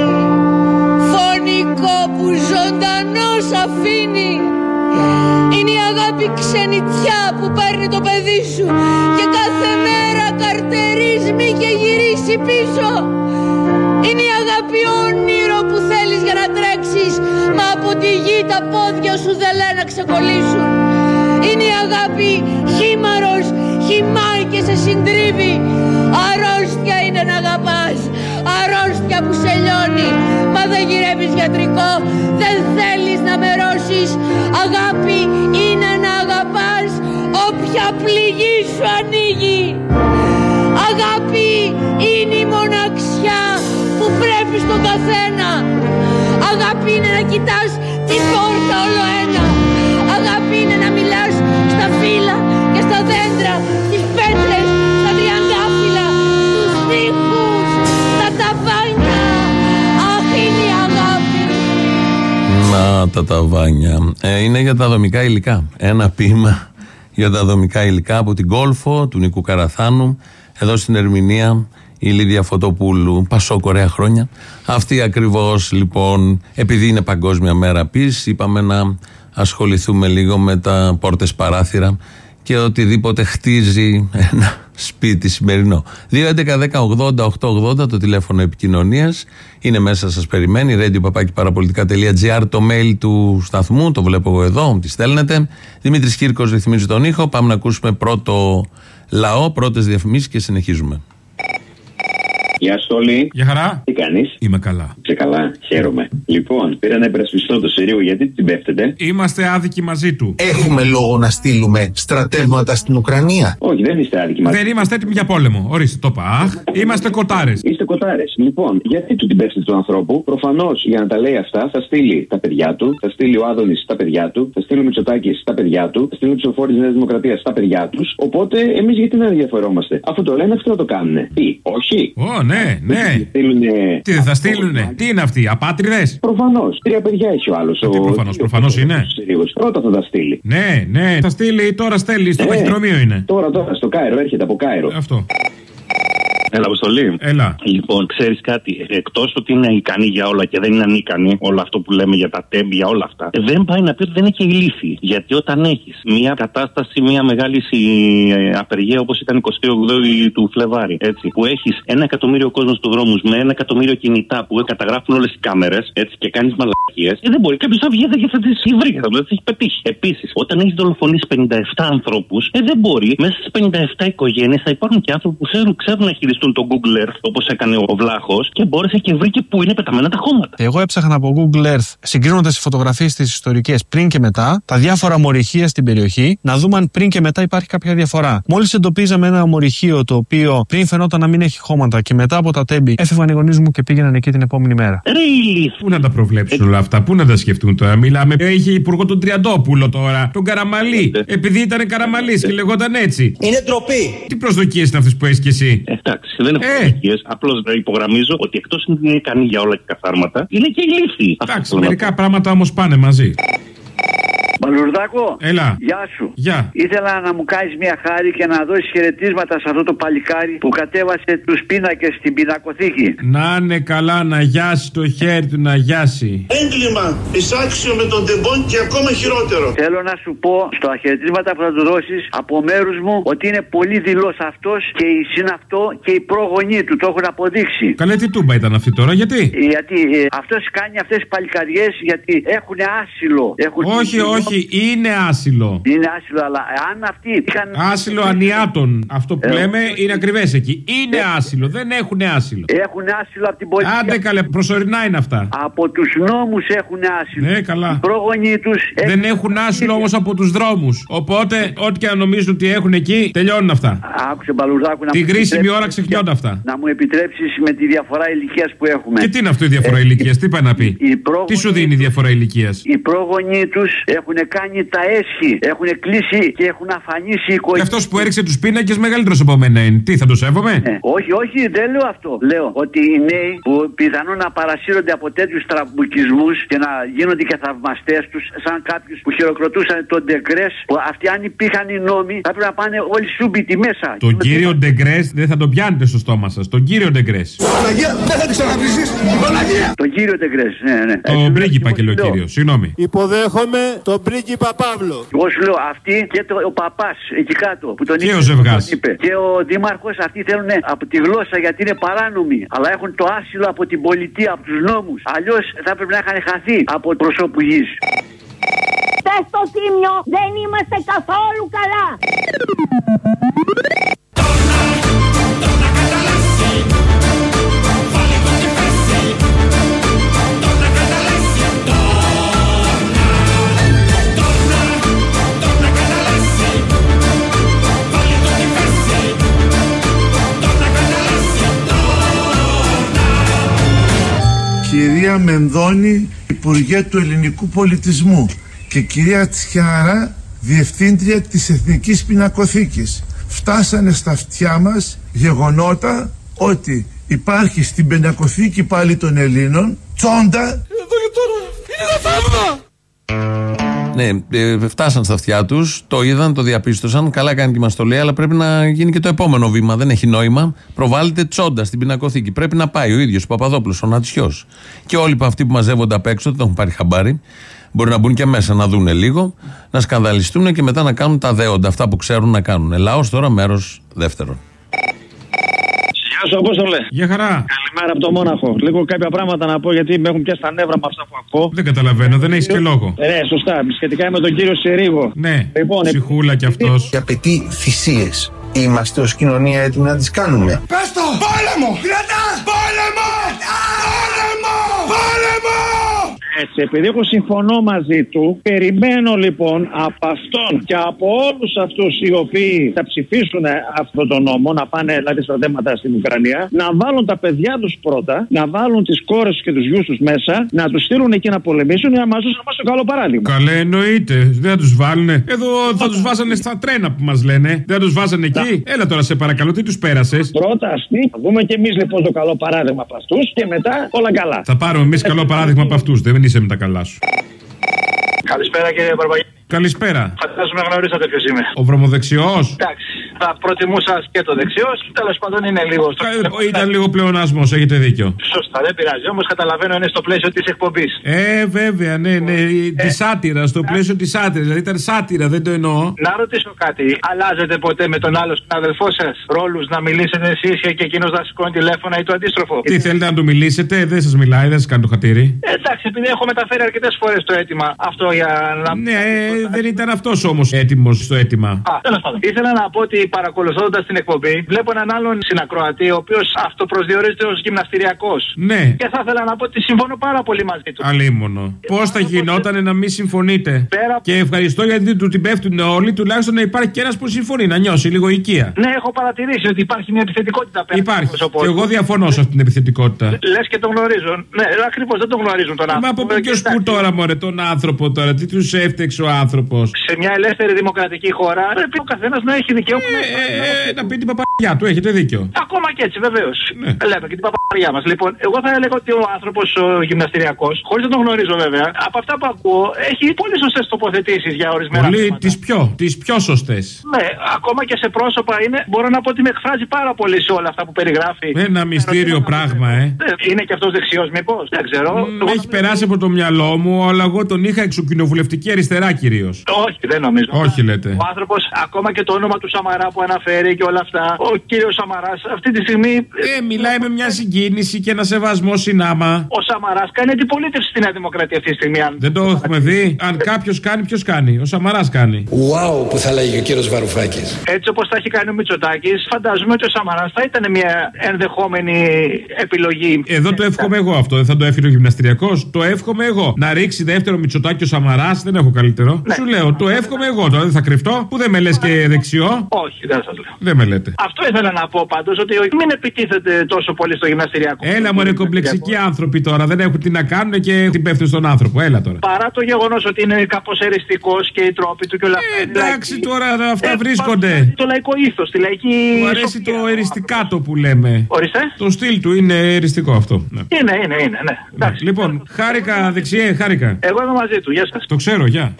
[SPEAKER 15] φωνικό που ζωντανός αφήνει. Είναι η αγάπη ξενιτιά που παίρνει το παιδί σου και κάθε μέρα καρτερείς μη και γυρίσει πίσω. Είναι η αγάπη όνειρο που θέλεις για να τρέξεις, μα από τη γη τα πόδια σου δεν λένε να ξεκολλήσουν. Είναι η αγάπη χήμαρος, χυμάει και σε συντρίβει. Αρρώστια είναι να αγαπάς, αρρώστια που σε λιώνει, μα δεν γυρεύεις γιατρικό, δεν θέλεις να μερώσεις. Αγάπη είναι να αγαπάς όποια πληγή σου ανοίγει. Αγάπη είναι η μοναξιά που πρέπει στον καθένα. Αγάπη είναι να κοιτάς την πόρτα όλο ένα. Αγάπη είναι να μιλάς στα φύλλα και στα δέντρα, στις πέτρες, στα τριαντάφυλλα, στους τοίχους, στα ταβάνια. Αχ, είναι η αγάπη.
[SPEAKER 3] Να, τα ταβάνια. Είναι για τα δομικά υλικά. Ένα ποίημα για τα δομικά υλικά από την Κόλφο του Νίκου Καραθάνου. Εδώ στην ερμηνεία η Λίδια Φωτοπούλου. Πασόκ, ωραία χρόνια. Αυτή ακριβώς, λοιπόν, επειδή είναι Παγκόσμια Μέρα Ποίησης, είπαμε να ασχοληθούμε λίγο με τα πόρτες, παράθυρα και οτιδήποτε χτίζει ένα σπίτι σημερινό. 2.11.10.80.880 το τηλέφωνο επικοινωνίας. Είναι μέσα, σας περιμένει. radio.parapolitica.gr το mail του σταθμού. Το βλέπω εγώ εδώ, τη στέλνετε. Δημήτρης Κύρκος ρυθμίζει τον ήχο. Πάμε να ακούσουμε πρώτο λαό, πρώτες διαφημίσεις και συνεχίζουμε.
[SPEAKER 17] Γεια σου, Τόλι.
[SPEAKER 3] Γεια χαρά.
[SPEAKER 17] Τι κάνεις?
[SPEAKER 3] Είμαι καλά.
[SPEAKER 17] Σε καλά, χαίρομαι. Λοιπόν, πήρα να υπερασπιστώ το Συρίγο, γιατί την πέφτετε.
[SPEAKER 3] Είμαστε άδικοι μαζί του.
[SPEAKER 18] Έχουμε λόγο να στείλουμε στρατεύματα στην Ουκρανία?
[SPEAKER 17] Όχι, δεν είστε άδικοι μαζί.
[SPEAKER 3] Δεν είμαστε έτοιμοι για πόλεμο. Ορίστε, το είπα. Είμαστε κοτάρες.
[SPEAKER 17] Είστε κοτάρες. Λοιπόν, γιατί του την πέφτετε του ανθρώπου? Προφανώς για να τα λέει αυτά θα στείλει τα παιδιά του, θα στείλει ο Άδωνης τα παιδιά του, θα στείλει ο Μητσοτάκης τα παιδιά του, θα στείλει ο Ψηφοφόρης της Νέας Δημοκρατίας τα παιδιά τους. Οπότε εμείς γιατί να ενδιαφερόμαστε? Αφού το λένε, αυτό να το κάνουνε. Τι, όχι?
[SPEAKER 3] Ναι. Τι δεν θα στείλουνε? Τι είναι αυτοί, απάτριδες?
[SPEAKER 17] Προφανώς. 3 παιδιά έχει ο άλλος.
[SPEAKER 3] Προφανώς είναι.
[SPEAKER 17] Πρώτα θα τα στείλει.
[SPEAKER 3] Ναι, θα στείλει, τώρα στέλνει, στο ταχυδρομείο είναι.
[SPEAKER 17] Τώρα, στο Κάιρο, έρχεται από Κάιρο.
[SPEAKER 3] Αυτό.
[SPEAKER 17] Έλα, Αποστολή.
[SPEAKER 3] Έλα.
[SPEAKER 17] Λοιπόν, ξέρεις κάτι? Εκτός ότι είναι ικανή για όλα και δεν είναι ανίκανη, όλο αυτό που λέμε για τα τέμπη, για όλα αυτά, δεν πάει να πει ότι δεν είναι και ηλίθιοι. Γιατί όταν έχεις μια κατάσταση, μια μεγάλη απεργία όπως ήταν 28 του Φλεβάρι, έτσι, που έχεις 1 εκατομμύριο κόσμο στους δρόμους με 1 εκατομμύριο κινητά που καταγράφουν όλες οι κάμερες, έτσι, και κάνεις μαλακίες, δεν μπορεί κάποιος να βγει και θα τις βρει, θα τις έχει πετύχει. Επίσης, όταν έχεις δολοφονήσει 57 ανθρώπους, δεν μπορεί μέσα στις 57 οικογένειες θα υπάρχουν και άνθρωποι που ξέρουν να χειριστούν τον Google Earth, όπως έκανε ο Βλάχος, και μπόρεσε και βρήκε πού είναι πεταμένα τα χώματα.
[SPEAKER 19] Εγώ έψαχνα από Google Earth, συγκρίνοντας τις φωτογραφίες τις ιστορικές πριν και μετά, τα διάφορα μορυχεία στην περιοχή, να δούμε αν πριν και μετά υπάρχει κάποια διαφορά. Μόλις εντοπίζαμε ένα μορυχείο το οποίο πριν φαινόταν να μην έχει χώματα και μετά από τα τέμπη έφευγαν οι γονείς μου και πήγαιναν εκεί την επόμενη μέρα.
[SPEAKER 3] Πού να τα προβλέψουν όλα αυτά, πού να τα σκεφτούν τώρα? Μιλάμε, είχε υπουργό τον Τριαντόπουλο τώρα, τον Καραμαλή. Επειδή ήταν Καραμαλής και λεγόταν έτσι.
[SPEAKER 20] Είναι ντροπή.
[SPEAKER 3] Τι προσδοκίες είναι αυτές που έχεις κι εσύ?
[SPEAKER 17] Εντάξει, δεν έχω προσδοκίες. Απλώς υπογραμμίζω ότι εκτός ότι είναι ικανή για όλα και καθάρματα, είναι και ηλίθιοι.
[SPEAKER 3] Εντάξει, μερικά πράγματα όμως πάνε μαζί.
[SPEAKER 21] Μπαλουρδάκο,
[SPEAKER 3] έλα.
[SPEAKER 21] Γεια σου.
[SPEAKER 3] Γεια.
[SPEAKER 21] Ήθελα να μου κάνεις μια χάρη και να δώσεις χαιρετίσματα σε αυτό το παλικάρι που κατέβασε τους πίνακες στην πινακοθήκη.
[SPEAKER 3] Να είναι καλά, να γιάσει το χέρι του, να γιάσει.
[SPEAKER 1] Έγκλημα, εισάξιο με τον τεμπόν και ακόμα χειρότερο.
[SPEAKER 21] Θέλω να σου πω στα χαιρετίσματα που θα του δώσεις από μέρους μου ότι είναι πολύ δειλός αυτός και η συναυτό και οι πρόγονοί του το έχουν αποδείξει.
[SPEAKER 3] Καλέ, τι τούμπα ήταν αυτή τώρα, γιατί?
[SPEAKER 21] Γιατί αυτός κάνει αυτές τις παλικαριές γιατί έχουν άσυλο.
[SPEAKER 3] Όχι, είναι άσυλο.
[SPEAKER 21] Είναι άσυλο, αλλά αν αυτοί είχαν.
[SPEAKER 3] Άσυλο ανιάτων. Αυτό που λέμε είναι ακριβές εκεί. Είναι άσυλο, δεν έχουν άσυλο.
[SPEAKER 21] Έχουν άσυλο από την πολιτεία.
[SPEAKER 3] Άντε καλέ, προσωρινά είναι αυτά.
[SPEAKER 21] Από τους νόμους έχουν άσυλο.
[SPEAKER 3] Ναι, καλά.
[SPEAKER 21] Οι πρόγονοι τους.
[SPEAKER 3] Δεν έχουν άσυλο όμως από τους δρόμους. Οπότε, ό,τι και να νομίζουν ότι έχουν εκεί, τελειώνουν αυτά.
[SPEAKER 21] Άκουσε, Μπαλουρδάκου,
[SPEAKER 3] την κρίσιμη ώρα ξεχνιόνται αυτά.
[SPEAKER 21] Να μου επιτρέψεις με τη διαφορά ηλικίας που έχουμε.
[SPEAKER 3] Και τι είναι αυτό η διαφορά ηλικίας, τι πάει να πει? Τι σου δίνει η διαφορά ηλικίας?
[SPEAKER 21] Οι πρόγονοι τους έχουν κάνει τα έσχη, έχουν κλείσει και έχουν αφανίσει η οικογένεια.
[SPEAKER 3] Και αυτός που έριξε τους πίνακες μεγαλύτερος από μένα είναι. Τι, θα το σέβομαι?
[SPEAKER 21] Όχι, δεν λέω αυτό. Λέω ότι οι νέοι που πιθανόν να παρασύρονται από τέτοιους τραμπουκισμούς και να γίνονται και θαυμαστές τους, σαν κάποιους που χειροκροτούσαν τον Ντεγκρές, που αυτοί αν υπήρχαν οι νόμοι θα πρέπει να πάνε όλοι σούμπιτοι μέσα.
[SPEAKER 3] Τον κύριο Ντεγκρές δεν θα τον πιάνετε στο στόμα σας. Τον κύριο Ντεγκρές.
[SPEAKER 21] Παναγία, δεν θα τη ξαναβρήσεις. Παναγία. Τον κύριο Ντεγκρές, ναι.
[SPEAKER 3] Τον πρίγκιπα και λέω κύριο, συγγνώμη.
[SPEAKER 20] Υποδέχομαι τον πρίγκιπα Παύλο.
[SPEAKER 21] Εγώ σου λέω αυτοί και ο παπάς εκεί κάτω που τον
[SPEAKER 3] και ο Ζευγάς
[SPEAKER 21] και ο δήμαρχος, αυτοί θέλουν από τη γλώσσα γιατί είναι παράνομοι. Αλλά έχουν το άσυλο από την πολιτεία, από τους νόμους. Αλλιώς θα πρέπει να είχαν χαθεί από προσώπου γης.
[SPEAKER 16] Πες στο Θήμιο, δεν είμαστε καθόλου καλά.
[SPEAKER 1] Κυρία Μενδώνη, Υπουργέ του Ελληνικού Πολιτισμού, και κυρία Τσιάρα, Διευθύντρια της Εθνικής Πινακοθήκης. Φτάσανε στα αυτιά μας γεγονότα ότι υπάρχει στην Πινακοθήκη πάλι των Ελλήνων τσόντα.
[SPEAKER 2] Εδώ και τώρα είναι το θαύμα.
[SPEAKER 3] Ναι, φτάσαν στα αυτιά τους, το είδαν, το διαπίστωσαν. Καλά κάνει και μας το λέει, αλλά πρέπει να γίνει και το επόμενο βήμα. Δεν έχει νόημα. Προβάλλεται τσόντα στην Πινακοθήκη. Πρέπει να πάει ο ίδιος ο Παπαδόπουλος, ο Νατσιός. Και όλοι αυτοί που μαζεύονται απ' έξω, δεν το έχουν πάρει χαμπάρι. Μπορεί να μπουν και μέσα να δούνε λίγο, να σκανδαλιστούν και μετά να κάνουν τα δέοντα, αυτά που ξέρουν να κάνουν. Λαός τώρα, μέρος δεύτερον.
[SPEAKER 22] Γεια σου, Απόστολε.
[SPEAKER 3] Γεια χαρά.
[SPEAKER 22] Καλημέρα από το Μόναχο. Λίγο κάποια πράγματα να πω γιατί με έχουν πιάσει τα νεύρα με αυτά που ακούω.
[SPEAKER 3] Δεν καταλαβαίνω, δεν έχεις και λόγο.
[SPEAKER 22] Ναι, σωστά. Σχετικά με τον κύριο Συρίγο.
[SPEAKER 3] Ναι,
[SPEAKER 22] λοιπόν,
[SPEAKER 3] ψυχούλα κι αυτός.
[SPEAKER 18] Και απαιτεί θυσίες. Είμαστε ως κοινωνία έτοιμοι να τις κάνουμε.
[SPEAKER 2] Πες το! Πόλεμο! Κρατά!
[SPEAKER 1] μου!
[SPEAKER 22] Έτσι, επειδή εγώ συμφωνώ μαζί του, περιμένω λοιπόν από αυτόν και από όλους αυτούς οι οποίοι θα ψηφίσουν αυτόν τον νόμο, να πάνε δηλαδή στρατεύματα στην Ουκρανία, να βάλουν τα παιδιά τους πρώτα, να βάλουν τις κόρες τους και τους γιους τους μέσα, να τους στείλουν εκεί να πολεμήσουν για να μας δώσουν το καλό παράδειγμα.
[SPEAKER 4] Καλέ, εννοείται. Δεν θα τους βάλουνε. Εδώ θα τους βάζανε στα τρένα που μας λένε. Δεν θα τους βάζανε εκεί. Έλα τώρα, σε παρακαλώ, τι τους πέρασες.
[SPEAKER 22] Πρώτα αυτοί, θα δούμε και εμείς λοιπόν το καλό παράδειγμα από αυτούς και μετά όλα καλά.
[SPEAKER 4] Θα πάρουμε εμείς καλό παράδειγμα από αυτούς. Δεν είσαι με τα καλά σου.
[SPEAKER 5] Καλησπέρα κύριε Μπαρμπαγιάννη.
[SPEAKER 4] Καλησπέρα.
[SPEAKER 5] Φαντάζομαι γνωρίσατε ποιος είμαι.
[SPEAKER 4] Ο βρωμοδεξιός.
[SPEAKER 5] Εντάξει. Θα προτιμούσα και το δεξιός. Τέλος πάντων είναι λίγο.
[SPEAKER 4] Ήταν λίγο πλεονάσμος, έχετε δίκιο.
[SPEAKER 5] Σωστά, δεν πειράζει. Όμως καταλαβαίνω είναι στο πλαίσιο της εκπομπής.
[SPEAKER 4] Βέβαια, ναι. Τη σάτυρα, στο πλαίσιο της σάτυρας. Δηλαδή ήταν σάτυρα, δεν το εννοώ.
[SPEAKER 5] Να ρωτήσω κάτι. Αλλάζετε ποτέ με τον άλλο συναδελφό σας ρόλους να μιλήσετε εσείς και εκείνος να σηκώνει τηλέφωνα ή το αντίστροφο?
[SPEAKER 4] Τι θέλετε να του μιλήσετε, δεν σας μιλάει, δεν σας κάνει το χατήρι.
[SPEAKER 5] Εντάξει, επειδή έχω μεταφέρει αρκετές φορές το αίτημα αυτό για να.
[SPEAKER 4] Ναι, δεν ήταν αυτός όμως έτοιμος στο αίτημα.
[SPEAKER 5] Τέλος πάντων. Ήθελα να πω ότι παρακολουθώντας την εκπομπή, βλέπω έναν άλλον συνακροατή, ο οποίος αυτοπροσδιορίζεται ως γυμναστηριακός.
[SPEAKER 4] Ναι.
[SPEAKER 5] Και θα ήθελα να πω ότι συμφωνώ πάρα πολύ μαζί του.
[SPEAKER 4] Αλίμονο. Πώς θα γινότανε να μην συμφωνείτε? Και ευχαριστώ γιατί του την πέφτουν όλοι, τουλάχιστον να υπάρχει και ένας που συμφωνεί, να νιώσει λίγο οικία.
[SPEAKER 5] Ναι, έχω παρατηρήσει ότι υπάρχει μια επιθετικότητα πέρα.
[SPEAKER 4] Υπάρχει. Και εγώ διαφωνώ σε αυτή την επιθετικότητα.
[SPEAKER 5] Λες και τον γνωρίζουν. Ναι, ακριβώς δεν τον γνωρίζουν τον άνθρωπο.
[SPEAKER 4] Μα από ποιος που τώρα, μωρέ, τον άνθρωπο τώρα, τι τους έφτεξε ο άνθρωπος.
[SPEAKER 5] Σε μια ελεύθερη δημοκρατική χώρα πρέπει ο καθένας να έχει δικαίωμα
[SPEAKER 4] να πει την παπαγιά του, έχετε δίκιο.
[SPEAKER 5] Ακόμα και έτσι, βεβαίως. Ναι. Λέμε και την παπαγιά μας. Λοιπόν, εγώ θα έλεγα ότι ο άνθρωπος ο γυμναστηριακός, χωρίς να τον γνωρίζω βέβαια, από αυτά που ακούω, έχει πολύ σωστές τοποθετήσεις για ορισμένα θέματα.
[SPEAKER 4] Τις πιο σωστές.
[SPEAKER 5] Ναι, ακόμα και σε πρόσωπα είναι, μπορώ να πω ότι με εκφράζει πάρα πολύ σε όλα αυτά που περιγράφει.
[SPEAKER 4] Ένα μυστήριο πράγμα,
[SPEAKER 5] Είναι και αυτός δεξιός, μήπως? Δεν ξέρω.
[SPEAKER 4] Έχει περάσει από το μυαλό μου, αλλά εγώ τον είχα εξοκοινοβουλευτική αριστερά κυρίως.
[SPEAKER 5] Όχι, δεν νομίζω.
[SPEAKER 4] Όχι, λέτε.
[SPEAKER 5] Ο άνθρωπος, ακόμα και το όνομα του Σαμαρά που αναφέρει και όλα αυτά, ο κύριος Σαμαράς αυτή τη στιγμή.
[SPEAKER 4] Μιλάει με μια συγκίνηση και ένα σεβασμό συνάμα.
[SPEAKER 5] Ο Σαμαράς κάνει αντιπολίτευση στη Νέα Δημοκρατία αυτή τη στιγμή.
[SPEAKER 4] Δεν το έχουμε δει. Αν κάποιος κάνει, ποιος κάνει? Ο Σαμαράς κάνει.
[SPEAKER 23] Wow, που θα λέγει ο κύριος Βαρουφάκης.
[SPEAKER 5] Έτσι όπως τα έχει κάνει ο Μητσοτάκης, φαντάζομαι ότι ο Σαμαράς θα ήταν μια ενδεχόμενη επιλογή.
[SPEAKER 4] Εδώ το εύχομαι εγώ αυτό. Δεν θα το εύχεται ο γυμναστηριακός. Το εύχομαι εγώ. Να ρίξει δεύτερο Μητσοτάκη ο Σαμαράς, δεν έχω καλύτερο. Ναι. Σου λέω, το εύχομαι εγώ τώρα. Δεν θα κρυφτώ. Που δεν με λες και δεξιό.
[SPEAKER 5] Όχι, δεν σας λέω.
[SPEAKER 4] Δεν με λέτε.
[SPEAKER 5] Αυτό ήθελα να πω πάντως, ότι μην επιτίθεται τόσο πολύ στο γυμναστηριακό.
[SPEAKER 4] Έλα, μωρέ, κομπλεξικοί άνθρωποι τώρα. Δεν έχουν τι να κάνουν και την πέφτουν στον άνθρωπο. Έλα τώρα.
[SPEAKER 5] Παρά το γεγονός ότι είναι κάπως εριστικός και οι τρόποι του και όλα αυτά.
[SPEAKER 4] Εντάξει, τώρα αυτά βρίσκονται.
[SPEAKER 5] Το λαϊκό ήθος, τη λαϊκή.
[SPEAKER 4] Μου αρέσει το εριστικάτο που λέμε.
[SPEAKER 5] Ορίστε.
[SPEAKER 4] Το στυλ του είναι εριστικό αυτό.
[SPEAKER 5] Ναι. Είναι, ναι.
[SPEAKER 4] Λοιπόν, χάρηκα, δεξιέ, χάρηκα.
[SPEAKER 5] Εγώ είμαι μαζί του, γεια σας.
[SPEAKER 4] Το ξέρω, γεια.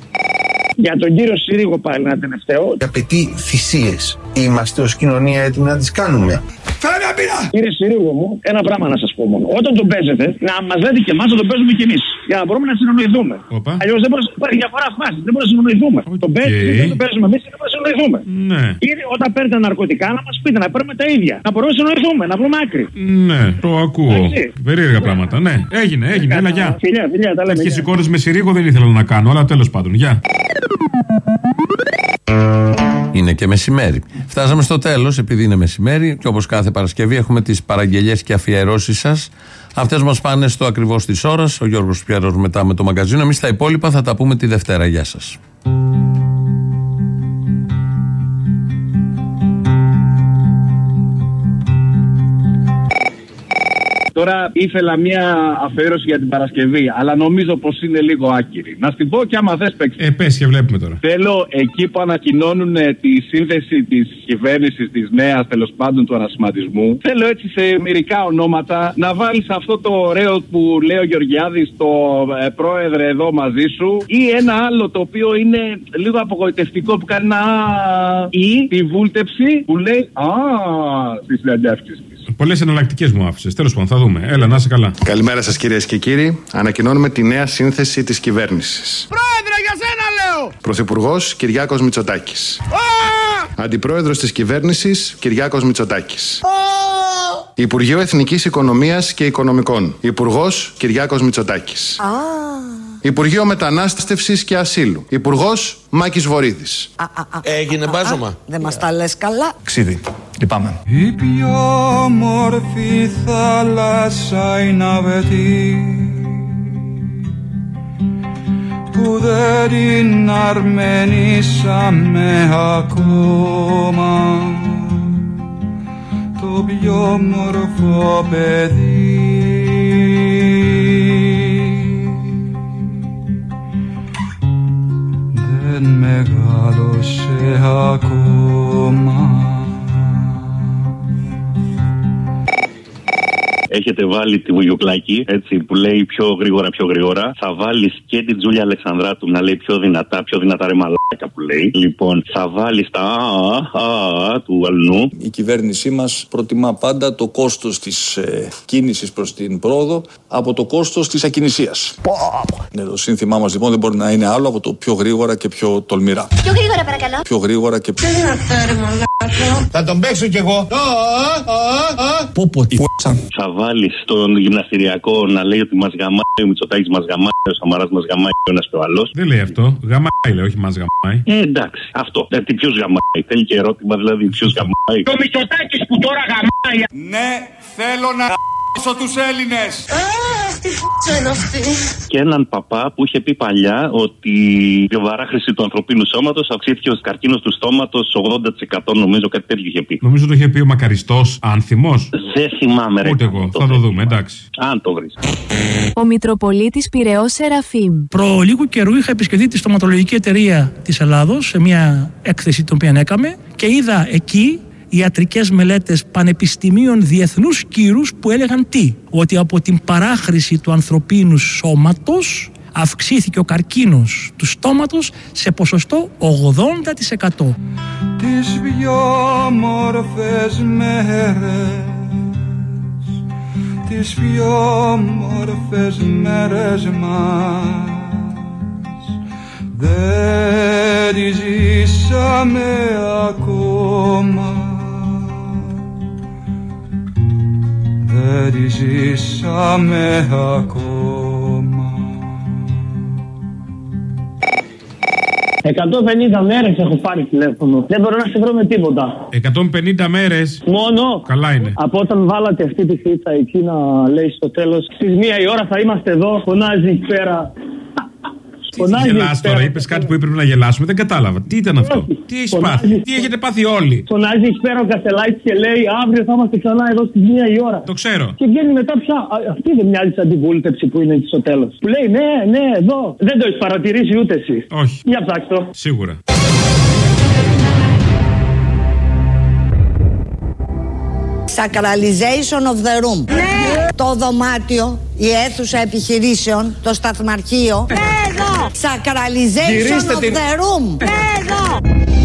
[SPEAKER 22] Για τον κύριο Συρίγο πάλι ένα τελευταίο.
[SPEAKER 18] Απαιτεί θυσίες. Είμαστε ως κοινωνία έτοιμοι να τις κάνουμε.
[SPEAKER 22] Κύριε Συρίγο μου, ένα πράγμα να σας πω μόνο. Όταν τον παίζετε, να μας λέτε και εμάς να τον παίζουμε κι εμείς. Για να μπορούμε να συνεννοηθούμε. Αλλιώς δεν μπορεί να υπάρχει διαφορά φάση. Δεν μπορούμε να συνεννοηθούμε. Τον παίζουμε, δεν τον παίζουμε εμείς και δεν μπορούμε να συνεννοηθούμε.
[SPEAKER 4] Ναι.
[SPEAKER 22] Ήδη όταν παίρνετε ναρκωτικά να μας πείτε, να παίρνουμε τα ίδια. Να μπορούμε να συνεννοηθούμε, να βρούμε άκρη.
[SPEAKER 4] Ναι, το ακούω. Περίεργα πράγματα, ναι. Έγινε, έλα, γεια.
[SPEAKER 22] Φιλιά, τα λέμε.
[SPEAKER 4] Τέτοιες εικόνες με Συρίγο δεν ήθελα να κάνω, αλλά τέλος πάντων, γεια. Είναι και μεσημέρι. Φτάσαμε στο τέλος, επειδή είναι μεσημέρι και όπως κάθε Παρασκευή έχουμε τις παραγγελίες και αφιερώσεις σας. Αυτές μας πάνε στο ακριβώς της ώρας. Ο Γιώργος Πιέρος μετά με το μαγκαζίνο. Εμείς τα υπόλοιπα θα τα πούμε τη Δευτέρα. Γεια σας.
[SPEAKER 22] Τώρα ήθελα μια αφιέρωση για την Παρασκευή, αλλά νομίζω πως είναι λίγο άκυρη. Να στην πω και άμα θες παίξει.
[SPEAKER 4] Πες και βλέπουμε τώρα.
[SPEAKER 22] Θέλω εκεί που ανακοινώνουν τη σύνθεση της κυβέρνησης της νέας, τέλος πάντων του ανασχηματισμού, θέλω έτσι σε μερικά ονόματα να βάλεις αυτό το ωραίο που λέει ο Γεωργιάδης, το πρόεδρε εδώ μαζί σου, ή ένα άλλο το οποίο είναι λίγο απογοητευτικό που κάνει ένα ή τη βούλτεψη που λέει στις συναντεύξεις.
[SPEAKER 4] Πολλές εναλλακτικές μου άφησες. Τέλος πάντων, θα δούμε. Έλα, να είσαι καλά.
[SPEAKER 24] Καλημέρα σας, κυρίες και κύριοι. Ανακοινώνουμε τη νέα σύνθεση της κυβέρνησης.
[SPEAKER 2] Πρόεδρε, για σένα λέω!
[SPEAKER 24] Πρωθυπουργός Κυριάκος Μητσοτάκης. Αντιπρόεδρος της κυβέρνησης Κυριάκος Μητσοτάκης. Υπουργείο Εθνικής Οικονομίας και Οικονομικών. Υπουργός Κυριάκος Μητσοτάκης. Υπουργείο Μετανάστευσης και Ασύλου. Υπουργός Μάκης Βορίδης.
[SPEAKER 2] Έγινε μπάζωμα.
[SPEAKER 8] Δεν μας τα λες καλά.
[SPEAKER 24] Ξίδι. Λυπάμαι.
[SPEAKER 2] Η πιο όμορφη θάλασσα είναι αβετή.
[SPEAKER 6] που δεν την αρμενήσαμε ακόμα, το πιο μορφό παιδί. Δεν μεγάλωσε ακόμα.
[SPEAKER 17] Έχετε βάλει τη Βουγιουκλάκη, έτσι, που λέει πιο γρήγορα, πιο γρήγορα. Θα βάλεις και την Τζούλια Αλεξανδράτου να λέει πιο δυνατά ρε μαλάκα που λέει. Λοιπόν, θα βάλεις τα του Αλνού.
[SPEAKER 11] Η κυβέρνησή μας προτιμά πάντα το κόστος της κίνησης προς την πρόοδο από το κόστος της ακινησίας. Το σύνθημά μας λοιπόν δεν μπορεί να είναι άλλο από το πιο γρήγορα και πιο τολμηρά.
[SPEAKER 9] Πιο γρήγορα παρακαλώ.
[SPEAKER 11] Πιο γρήγορα και πιο
[SPEAKER 9] δυνατά.
[SPEAKER 6] Θα τον παίξω κι εγώ.
[SPEAKER 17] Θα βάλεις τον γυμναστηριακό να λέει ότι μας γαμάει ο Μητσοτάκης, μας γαμάει ο Σαμαράς, μας γαμάει ο ένας και ο άλλος.
[SPEAKER 10] Δεν λέει αυτό. Γαμάει λέει, όχι μας γαμάει.
[SPEAKER 17] Εντάξει, αυτό. Ποιος γαμάει. Θέλει και ερώτημα δηλαδή, ποιος γαμάει.
[SPEAKER 6] Το Μητσοτάκης που τώρα γαμάει. Ναι, θέλω να γαμάσω τους Έλληνες.
[SPEAKER 9] Τι φούτσα είναι αυτή.
[SPEAKER 17] Και έναν παπά που είχε πει παλιά ότι η βαράχρηση του ανθρωπίνου σώματος αυξήθηκε ο καρκίνος του στόματος 80%, νομίζω κάτι τέτοιο είχε πει.
[SPEAKER 10] Νομίζω το είχε πει ο Μακαριστός Άνθιμος.
[SPEAKER 17] Δεν θυμάμαι ρε.
[SPEAKER 10] Ούτε εγώ, θα το δούμε, εντάξει.
[SPEAKER 17] Αν το βρεις.
[SPEAKER 12] Ο Μητροπολίτης Πειραιώς Σεραφείμ.
[SPEAKER 25] Προ λίγου καιρού είχα επισκεφτεί τη στοματολογική εταιρεία της Ελλάδος σε μια έκθεση την οποία έκαμε και είδα εκεί ιατρικές μελέτες πανεπιστημίων διεθνούς κύρους που έλεγαν τι? Ότι από την παράχρηση του ανθρωπίνου σώματος αυξήθηκε ο καρκίνος του στόματος σε ποσοστό 80%.
[SPEAKER 6] Τις πιο μόρφες μέρες, τις πιο μόρφες μέρες μας δεν τις ζήσαμε ακόμα. Δεν τις ζήσαμε ακόμα.
[SPEAKER 26] 150 μέρες έχω πάρει τηλέφωνο. Δεν μπορώ να σε βρω με τίποτα.
[SPEAKER 10] 150 μέρες.
[SPEAKER 26] Μόνο.
[SPEAKER 10] Καλά είναι.
[SPEAKER 26] Από όταν βάλατε αυτή τη φίτσα εκεί να λέει στο τέλος στις 1 η ώρα θα είμαστε εδώ. Φωνάζει εκεί πέρα.
[SPEAKER 10] Τι γελάς τώρα, είπες κάτι που έπρεπε να γελάσουμε, δεν κατάλαβα. Τι ήταν αυτό, τι έχεις πάθει, τι έχετε πάθει όλοι.
[SPEAKER 26] Φωνάζει εκεί πέρα ο Κασελάκης και λέει αύριο θα είμαστε ξανά εδώ στις 1 η ώρα.
[SPEAKER 10] Το ξέρω.
[SPEAKER 26] Και βγαίνει μετά πια. Αυτή δεν μοιάζει σαν αντιβούλτευση που είναι στο τέλος. Που λέει ναι, εδώ. Δεν το έχεις παρατηρήσει ούτε εσύ.
[SPEAKER 10] Όχι.
[SPEAKER 26] Για ψάξτε το.
[SPEAKER 10] Σίγουρα.
[SPEAKER 27] Sacralization of the room.
[SPEAKER 9] Ναι.
[SPEAKER 27] Το δωμάτιο, η αίθουσα επιχειρήσεων, το σταθμαρχείο.
[SPEAKER 9] Εδώ.
[SPEAKER 27] Sacralization of the room.
[SPEAKER 9] Εδώ.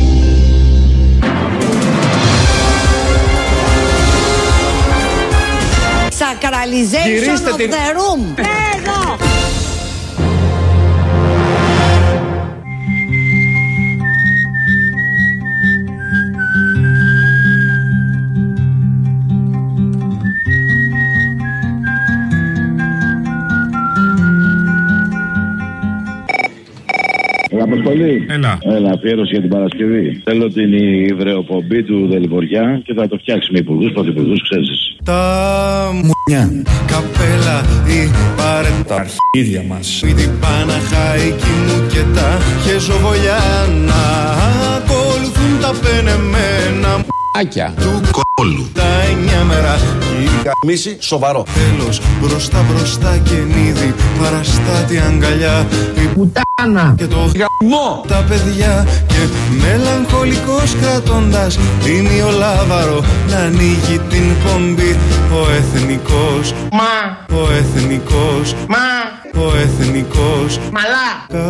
[SPEAKER 27] Sacralization of the room.
[SPEAKER 9] Εδώ.
[SPEAKER 28] Αποστολή.
[SPEAKER 10] Έλα,
[SPEAKER 28] αφιέρωση για την Παρασκευή. Θέλω την υδρεοπομπή του Δελβοριά και θα το φτιάξουμε υπουργούς, πρωθυπουργούς, ξέρεις.
[SPEAKER 6] Τα μουνιά, καπέλα ή παρέντα, τα αρχίδια μας. Ή την Παναχαϊκή μου και τα χεζοβολιά να ακολουθούν τα πενεμένα
[SPEAKER 28] Άκια
[SPEAKER 6] του κόλου. Τα 9 μέρα
[SPEAKER 28] μίση σοβαρό.
[SPEAKER 6] Τέλος, μπροστά και νίδι, παραστάτη αγκαλιά. Η
[SPEAKER 28] πουτάνα
[SPEAKER 6] και το γαμό. Τα παιδιά και μελαγχολικός κρατώντας ημιολάβαρο να ανοίγει την πομπή. Ο εθνικός,
[SPEAKER 27] Μα,
[SPEAKER 6] ο εθνικός,
[SPEAKER 27] μα,
[SPEAKER 6] ο εθνικός,
[SPEAKER 27] μαλά.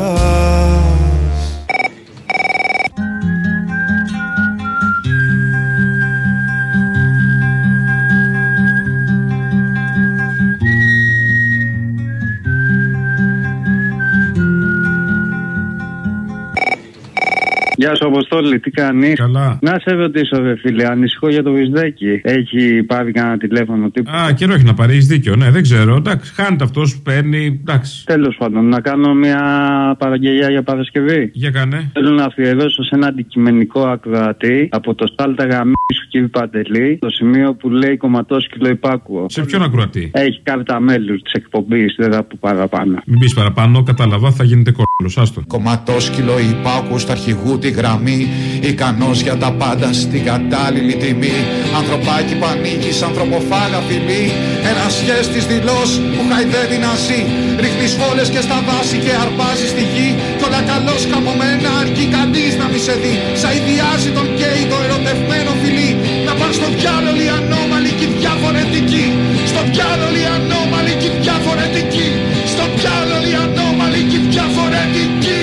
[SPEAKER 22] Γεια σου, Αποστόλη, τι κάνεις?
[SPEAKER 10] Καλά.
[SPEAKER 22] Να σε ρωτήσω, φίλε, ανησυχώ για το Βυσδέκη. Έχει πάρει κανένα τηλέφωνο τίποτα?
[SPEAKER 10] Α, καιρό έχει να πάρει, έχει δίκιο, ναι, δεν ξέρω. Εντάξει, χάνεται αυτό που παίρνει, εντάξει.
[SPEAKER 22] Τέλος πάντων, να κάνω μια παραγγελιά για Παρασκευή.
[SPEAKER 10] Για κάνε.
[SPEAKER 22] Θέλω να αφιερώσω σε ένα αντικειμενικό ακροατή από το Σάλτα Γαμίσου κύριε Παντελή, το σημείο που λέει κομματόσκυλο υπάκουο.
[SPEAKER 10] Σε ποιον ακροατή?
[SPEAKER 22] Έχει κάρτα μέλους της εκπομπής, δεν θα πω παραπάνω.
[SPEAKER 10] Μην πεις παραπάνω, κατάλαβα, θα γίνεται κόλλος, άστο.
[SPEAKER 6] Κομματόσκυλο υπάκουο του αρχηγού τη γραμμή, ικανός για τα πάντα στην κατάλληλη τιμή. Ανθρωπάκι που ανήκεις, ανθρωποφάγα φιλή. Ένας σχέστης δηλός που χαϊδεύει να ζει. Ρίχνει φόλες και στα δάση και αρπάζει στη γη. Κι όλα καλώς καμωμένα αρκεί κανείς να μη σε δει. Σαϊδιάζει τον γκέι το ερωτευμένο φιλί. Να πάνε στο διάλογο οι ανώμαλοι και οι διαφορετικοί. Στο διάλογο οι ανώμαλοι και οι διαφορετικοί. Στο διάλογο οι ανώμαλοι και οι διαφορετικοί.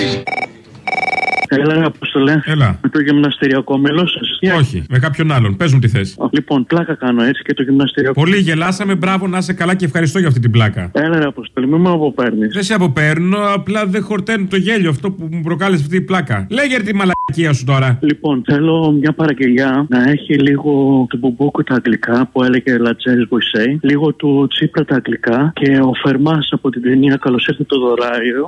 [SPEAKER 7] Έλα, Απόστολε.
[SPEAKER 10] Έλα.
[SPEAKER 7] Με το γυμναστηριακό μέλο σα.
[SPEAKER 10] Όχι, με κάποιον άλλον. Πες μου τι θες.
[SPEAKER 7] Λοιπόν, πλάκα κάνω έτσι και το γυμναστηριακό.
[SPEAKER 10] Πολύ γελάσαμε, μπράβο, να είσαι καλά και ευχαριστώ για αυτή την πλάκα.
[SPEAKER 7] Έλα, ρε Απόστολε, μην με αποπαίρνει.
[SPEAKER 10] Δεν σε αποπαίρνω, απλά δεν χορταίνω το γέλιο αυτό που μου προκάλεσε αυτή η πλάκα. Λέγε τη μαλακία σου τώρα.
[SPEAKER 7] Λοιπόν, θέλω μια παραγγελιά να έχει λίγο του Μπουμπούκου τα αγγλικά που έλεγε Λατζέρι Γουισέι, λίγο του Τσίπρα τα αγγλικά και ο Φερμάς από την ταινία Καλώς ήρθε το δωράριο.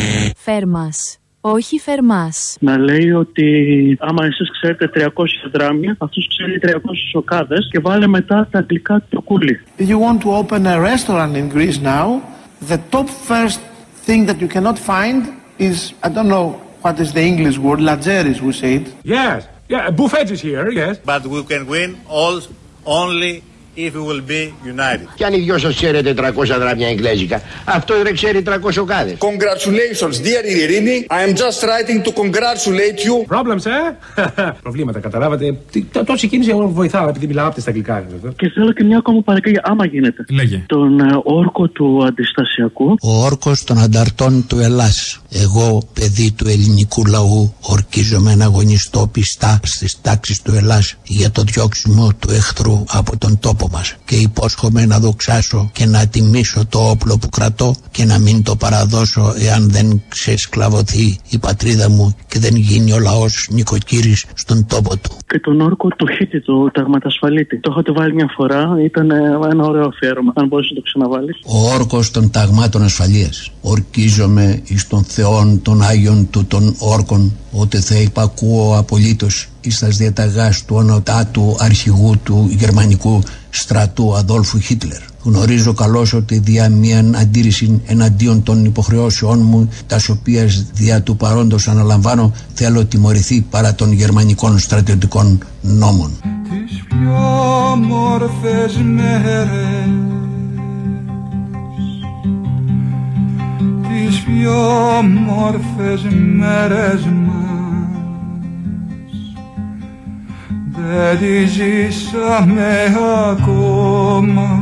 [SPEAKER 12] Φερμάς. Όχι Φερμάς.
[SPEAKER 7] Να λέει ότι άμα εσείς ξέρετε 300 δράμια, αυτός ξέρει 300 σοκάδες και βάλε μετά τα αγγλικά του κούλι.
[SPEAKER 13] If you want to open a restaurant in Greece now, the top first thing that you cannot find is, I don't know what is the English word, Lageris we say it.
[SPEAKER 14] Yes, yeah, buffet is here, yes.
[SPEAKER 15] But we can win all only if we will be united.
[SPEAKER 16] Κι αν οι δυο σας ξέρετε 300 δράμια εγγλέζικα, αυτό δεν ξέρει 300 σοκάδες.
[SPEAKER 15] Congratulations, dear Ειρήνη. I am just writing to congratulate you.
[SPEAKER 14] Problems, Προβλήματα, καταλάβατε. Τόση κίνηση εγώ βοηθάω επειδή μιλάω από στα αγγλικά.
[SPEAKER 7] Και θέλω και μια ακόμα παρακαλία, άμα γίνεται.
[SPEAKER 10] Λέγε.
[SPEAKER 7] Τον όρκο του αντιστασιακού.
[SPEAKER 19] Ο όρκος των ανταρτών του Ελλάς. Εγώ, παιδί του ελληνικού λαού, ορκίζομαι να αγωνιστώ πιστά στις τάξεις του Ελλάς για το διώξιμο του εχθρού από τον τόπο μας και υπόσχομαι να δοξάσω και να τιμήσω το όπλο που κρατώ και να μην το παραδώσω εάν δεν ξεσκλαβωθεί η πατρίδα μου και δεν γίνει ο λαός νοικοκύρης στον τόπο του.
[SPEAKER 7] Και τον όρκο του Χίτη, του ταγματασφαλίτη. Το είχατε βάλει μια φορά, ήταν ένα ωραίο αφιέρωμα. Αν μπορείς να το ξαναβάλεις.
[SPEAKER 19] Ο όρκος των ταγμάτων ασφαλείας. Ορκίζομαι εις των Θεών των Άγιων του των όρκων ότι θα υπακούω απολύτως εις τας διαταγάς του ονοτάτου αρχηγού του γερμανικού στρατού Αδόλφου Χίτλερ. Γνωρίζω καλώς ότι δια μίαν αντίρρηση εναντίον των υποχρεώσεών μου, τας οποίας δια του παρόντος αναλαμβάνω, θέλω τιμωρηθεί παρά των γερμανικών στρατιωτικών νόμων.
[SPEAKER 20] Τις πιο όμορφες μέρες, τις πιο όμορφες μέρες μας δεν τις ζήσαμε ακόμα.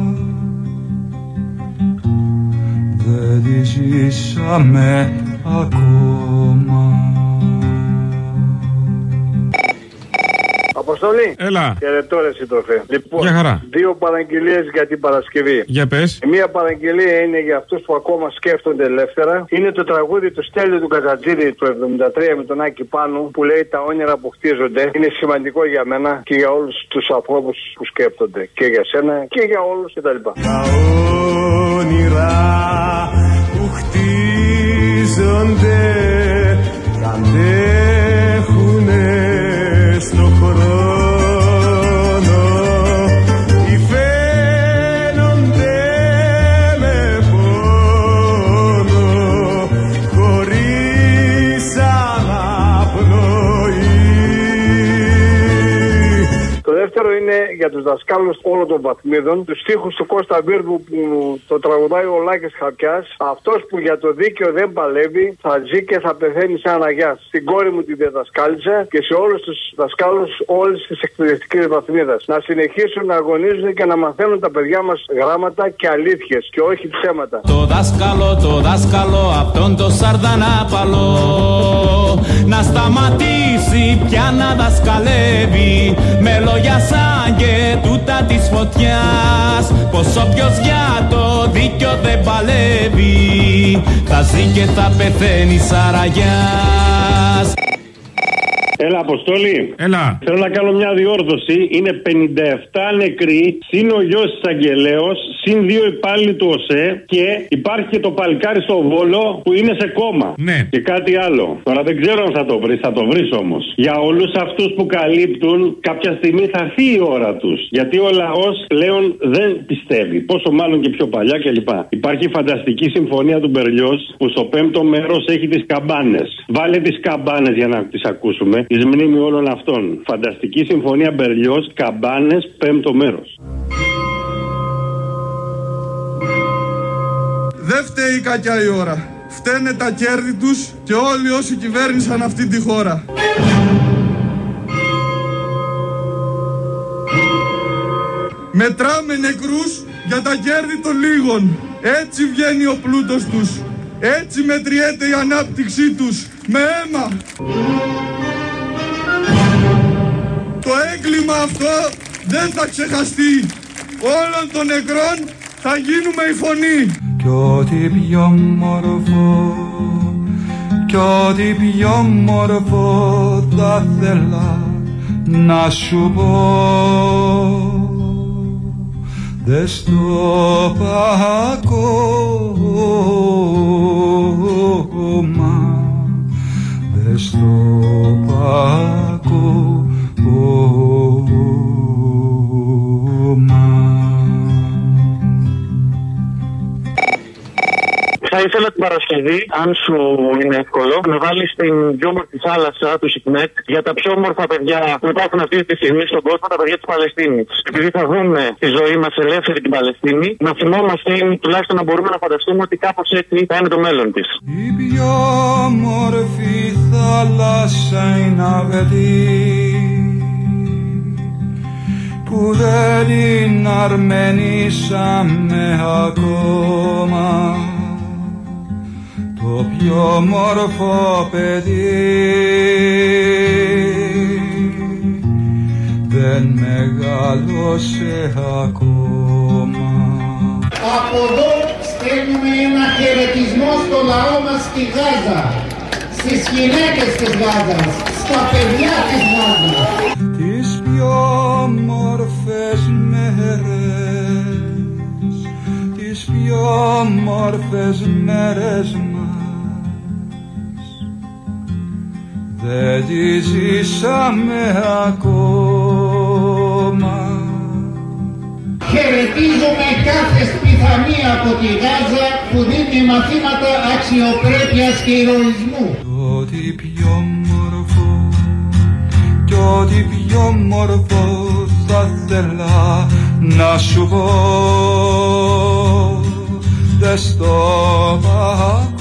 [SPEAKER 20] Δεν τη ζήσαμε ακόμα.
[SPEAKER 22] Αποστολή.
[SPEAKER 10] Έλα.
[SPEAKER 22] Χαιρετώ ρε σύντροφε. Λοιπόν,
[SPEAKER 10] για χαρά.
[SPEAKER 22] Δύο παραγγελίες για την Παρασκευή.
[SPEAKER 10] Για πες.
[SPEAKER 22] Μία παραγγελία είναι για αυτούς που ακόμα σκέφτονται ελεύθερα. Είναι το τραγούδι του Στέλιου του Καζατζίδη του 73 με τον Άκη Πάνου που λέει τα όνειρα που χτίζονται. Είναι σημαντικό για μένα και για όλους τους ανθρώπους που σκέφτονται. Και για σένα και για όλους κτλ.
[SPEAKER 20] Τα όνειρα που χτίζονται αντέχουνε στο χρόνο, υφαίνονται με πόνο χωρίς αναπνοή.
[SPEAKER 22] Το δεύτερο είναι για τους δασκάλους όλων των βαθμίδων, τους στίχους του Κώστα Βίρβου που το τραγουδάει ο Λάκης Χαπιάς. Αυτός που για το δίκαιο δεν παλεύει θα ζει και θα πεθαίνει σαν Αγιάς. Στην κόρη μου τη διδασκάλισα και σε όλους τους δασκάλους όλης της εκπαιδευτικής βαθμίδας. Να συνεχίσουν να αγωνίζονται και να μαθαίνουν τα παιδιά μας γράμματα και αλήθειες και όχι ψέματα.
[SPEAKER 2] Το δάσκαλο αυτόν το σαρδανάπαλο να σταματήσει πια να δασκαλεύει με λόγια σαν και τούτα της φωτιάς, πως όποιος για το δίκιο δεν παλεύει θα ζει και θα πεθαίνει σαραγιάς.
[SPEAKER 1] Έλα, Αποστόλη.
[SPEAKER 10] Έλα.
[SPEAKER 1] Θέλω να κάνω μια διόρθωση. Είναι 57 νεκροί, συν ο γιος της Αγγελέως, συν 2 υπάλληλοι του ΟΣΕ και υπάρχει και το παλικάρι στο Βόλο που είναι σε κόμμα.
[SPEAKER 10] Ναι.
[SPEAKER 1] Και κάτι άλλο. Τώρα δεν ξέρω αν θα το βρεις, θα το βρεις όμως. Για όλους αυτούς που καλύπτουν, κάποια στιγμή θα έρθει η ώρα τους. Γιατί ο λαός πλέον δεν πιστεύει. Πόσο μάλλον και πιο παλιά κλπ. Υπάρχει η φανταστική συμφωνία του Μπερλιός που στο 5ο μέρος έχει τις καμπάνες. Βάλε τις καμπάνες για να τις ακούσουμε. Εις μνήμη όλων αυτών. Φανταστική συμφωνία Μπερλιός, καμπάνες, 5ο μέρος.
[SPEAKER 20] Δεν φταίει η κακιά η ώρα. Φταίνε τα κέρδη τους και όλοι όσοι κυβέρνησαν αυτή τη χώρα. Μετράμε νεκρούς για τα κέρδη των λίγων. Έτσι βγαίνει ο πλούτος τους. Έτσι μετριέται η ανάπτυξή τους. Με αίμα. Το έγκλημα αυτό δεν θα ξεχαστεί. Όλων των νεκρών θα γίνουμε η φωνή.
[SPEAKER 3] Κι ό,τι πιο μορφό, κι ό,τι πιο μορφό θα θέλα να σου πω. Δες στο παγώμα, δες στο παγώμα.
[SPEAKER 4] Θα ήθελα την Παρασκευή, αν σου είναι εύκολο, να βάλεις την πιο όμορφη θάλασσα του Σικνέτ για τα πιο όμορφα παιδιά που υπάρχουν αυτή τη στιγμή στον κόσμο, τα παιδιά της Παλαιστίνης. Επειδή θα δούμε τη ζωή μας ελεύθερη την Παλαιστίνη, να θυμόμαστε ή τουλάχιστον να μπορούμε να φανταστούμε ότι κάπως έτσι θα είναι το μέλλον της.
[SPEAKER 3] Η πιο όμορφη θάλασσα είναι αυτή που δεν την αρμενήσαμε ακόμα. Το πιο μόρφο παιδί δεν μεγάλωσε ακόμα.
[SPEAKER 5] Από εδώ στέλνουμε ένα χαιρετισμό στο λαό μας στη Γάζα, στις γυναίκες της Γάζας, στα παιδιά της Γάζας.
[SPEAKER 3] Τις πιο όμορφες μέρες, τις πιο όμορφες μέρες δεν τη ζήσαμε ακόμα.
[SPEAKER 5] Χαιρετίζουμε κάθε σπιθανή από τη Γάζα που δίνει μαθήματα αξιοπρέπειας και ηρωισμού.
[SPEAKER 3] Ό,τι πιο μορφό, κι ό,τι πιο μορφό θα θέλα να σου πω. Δες το παγώμα,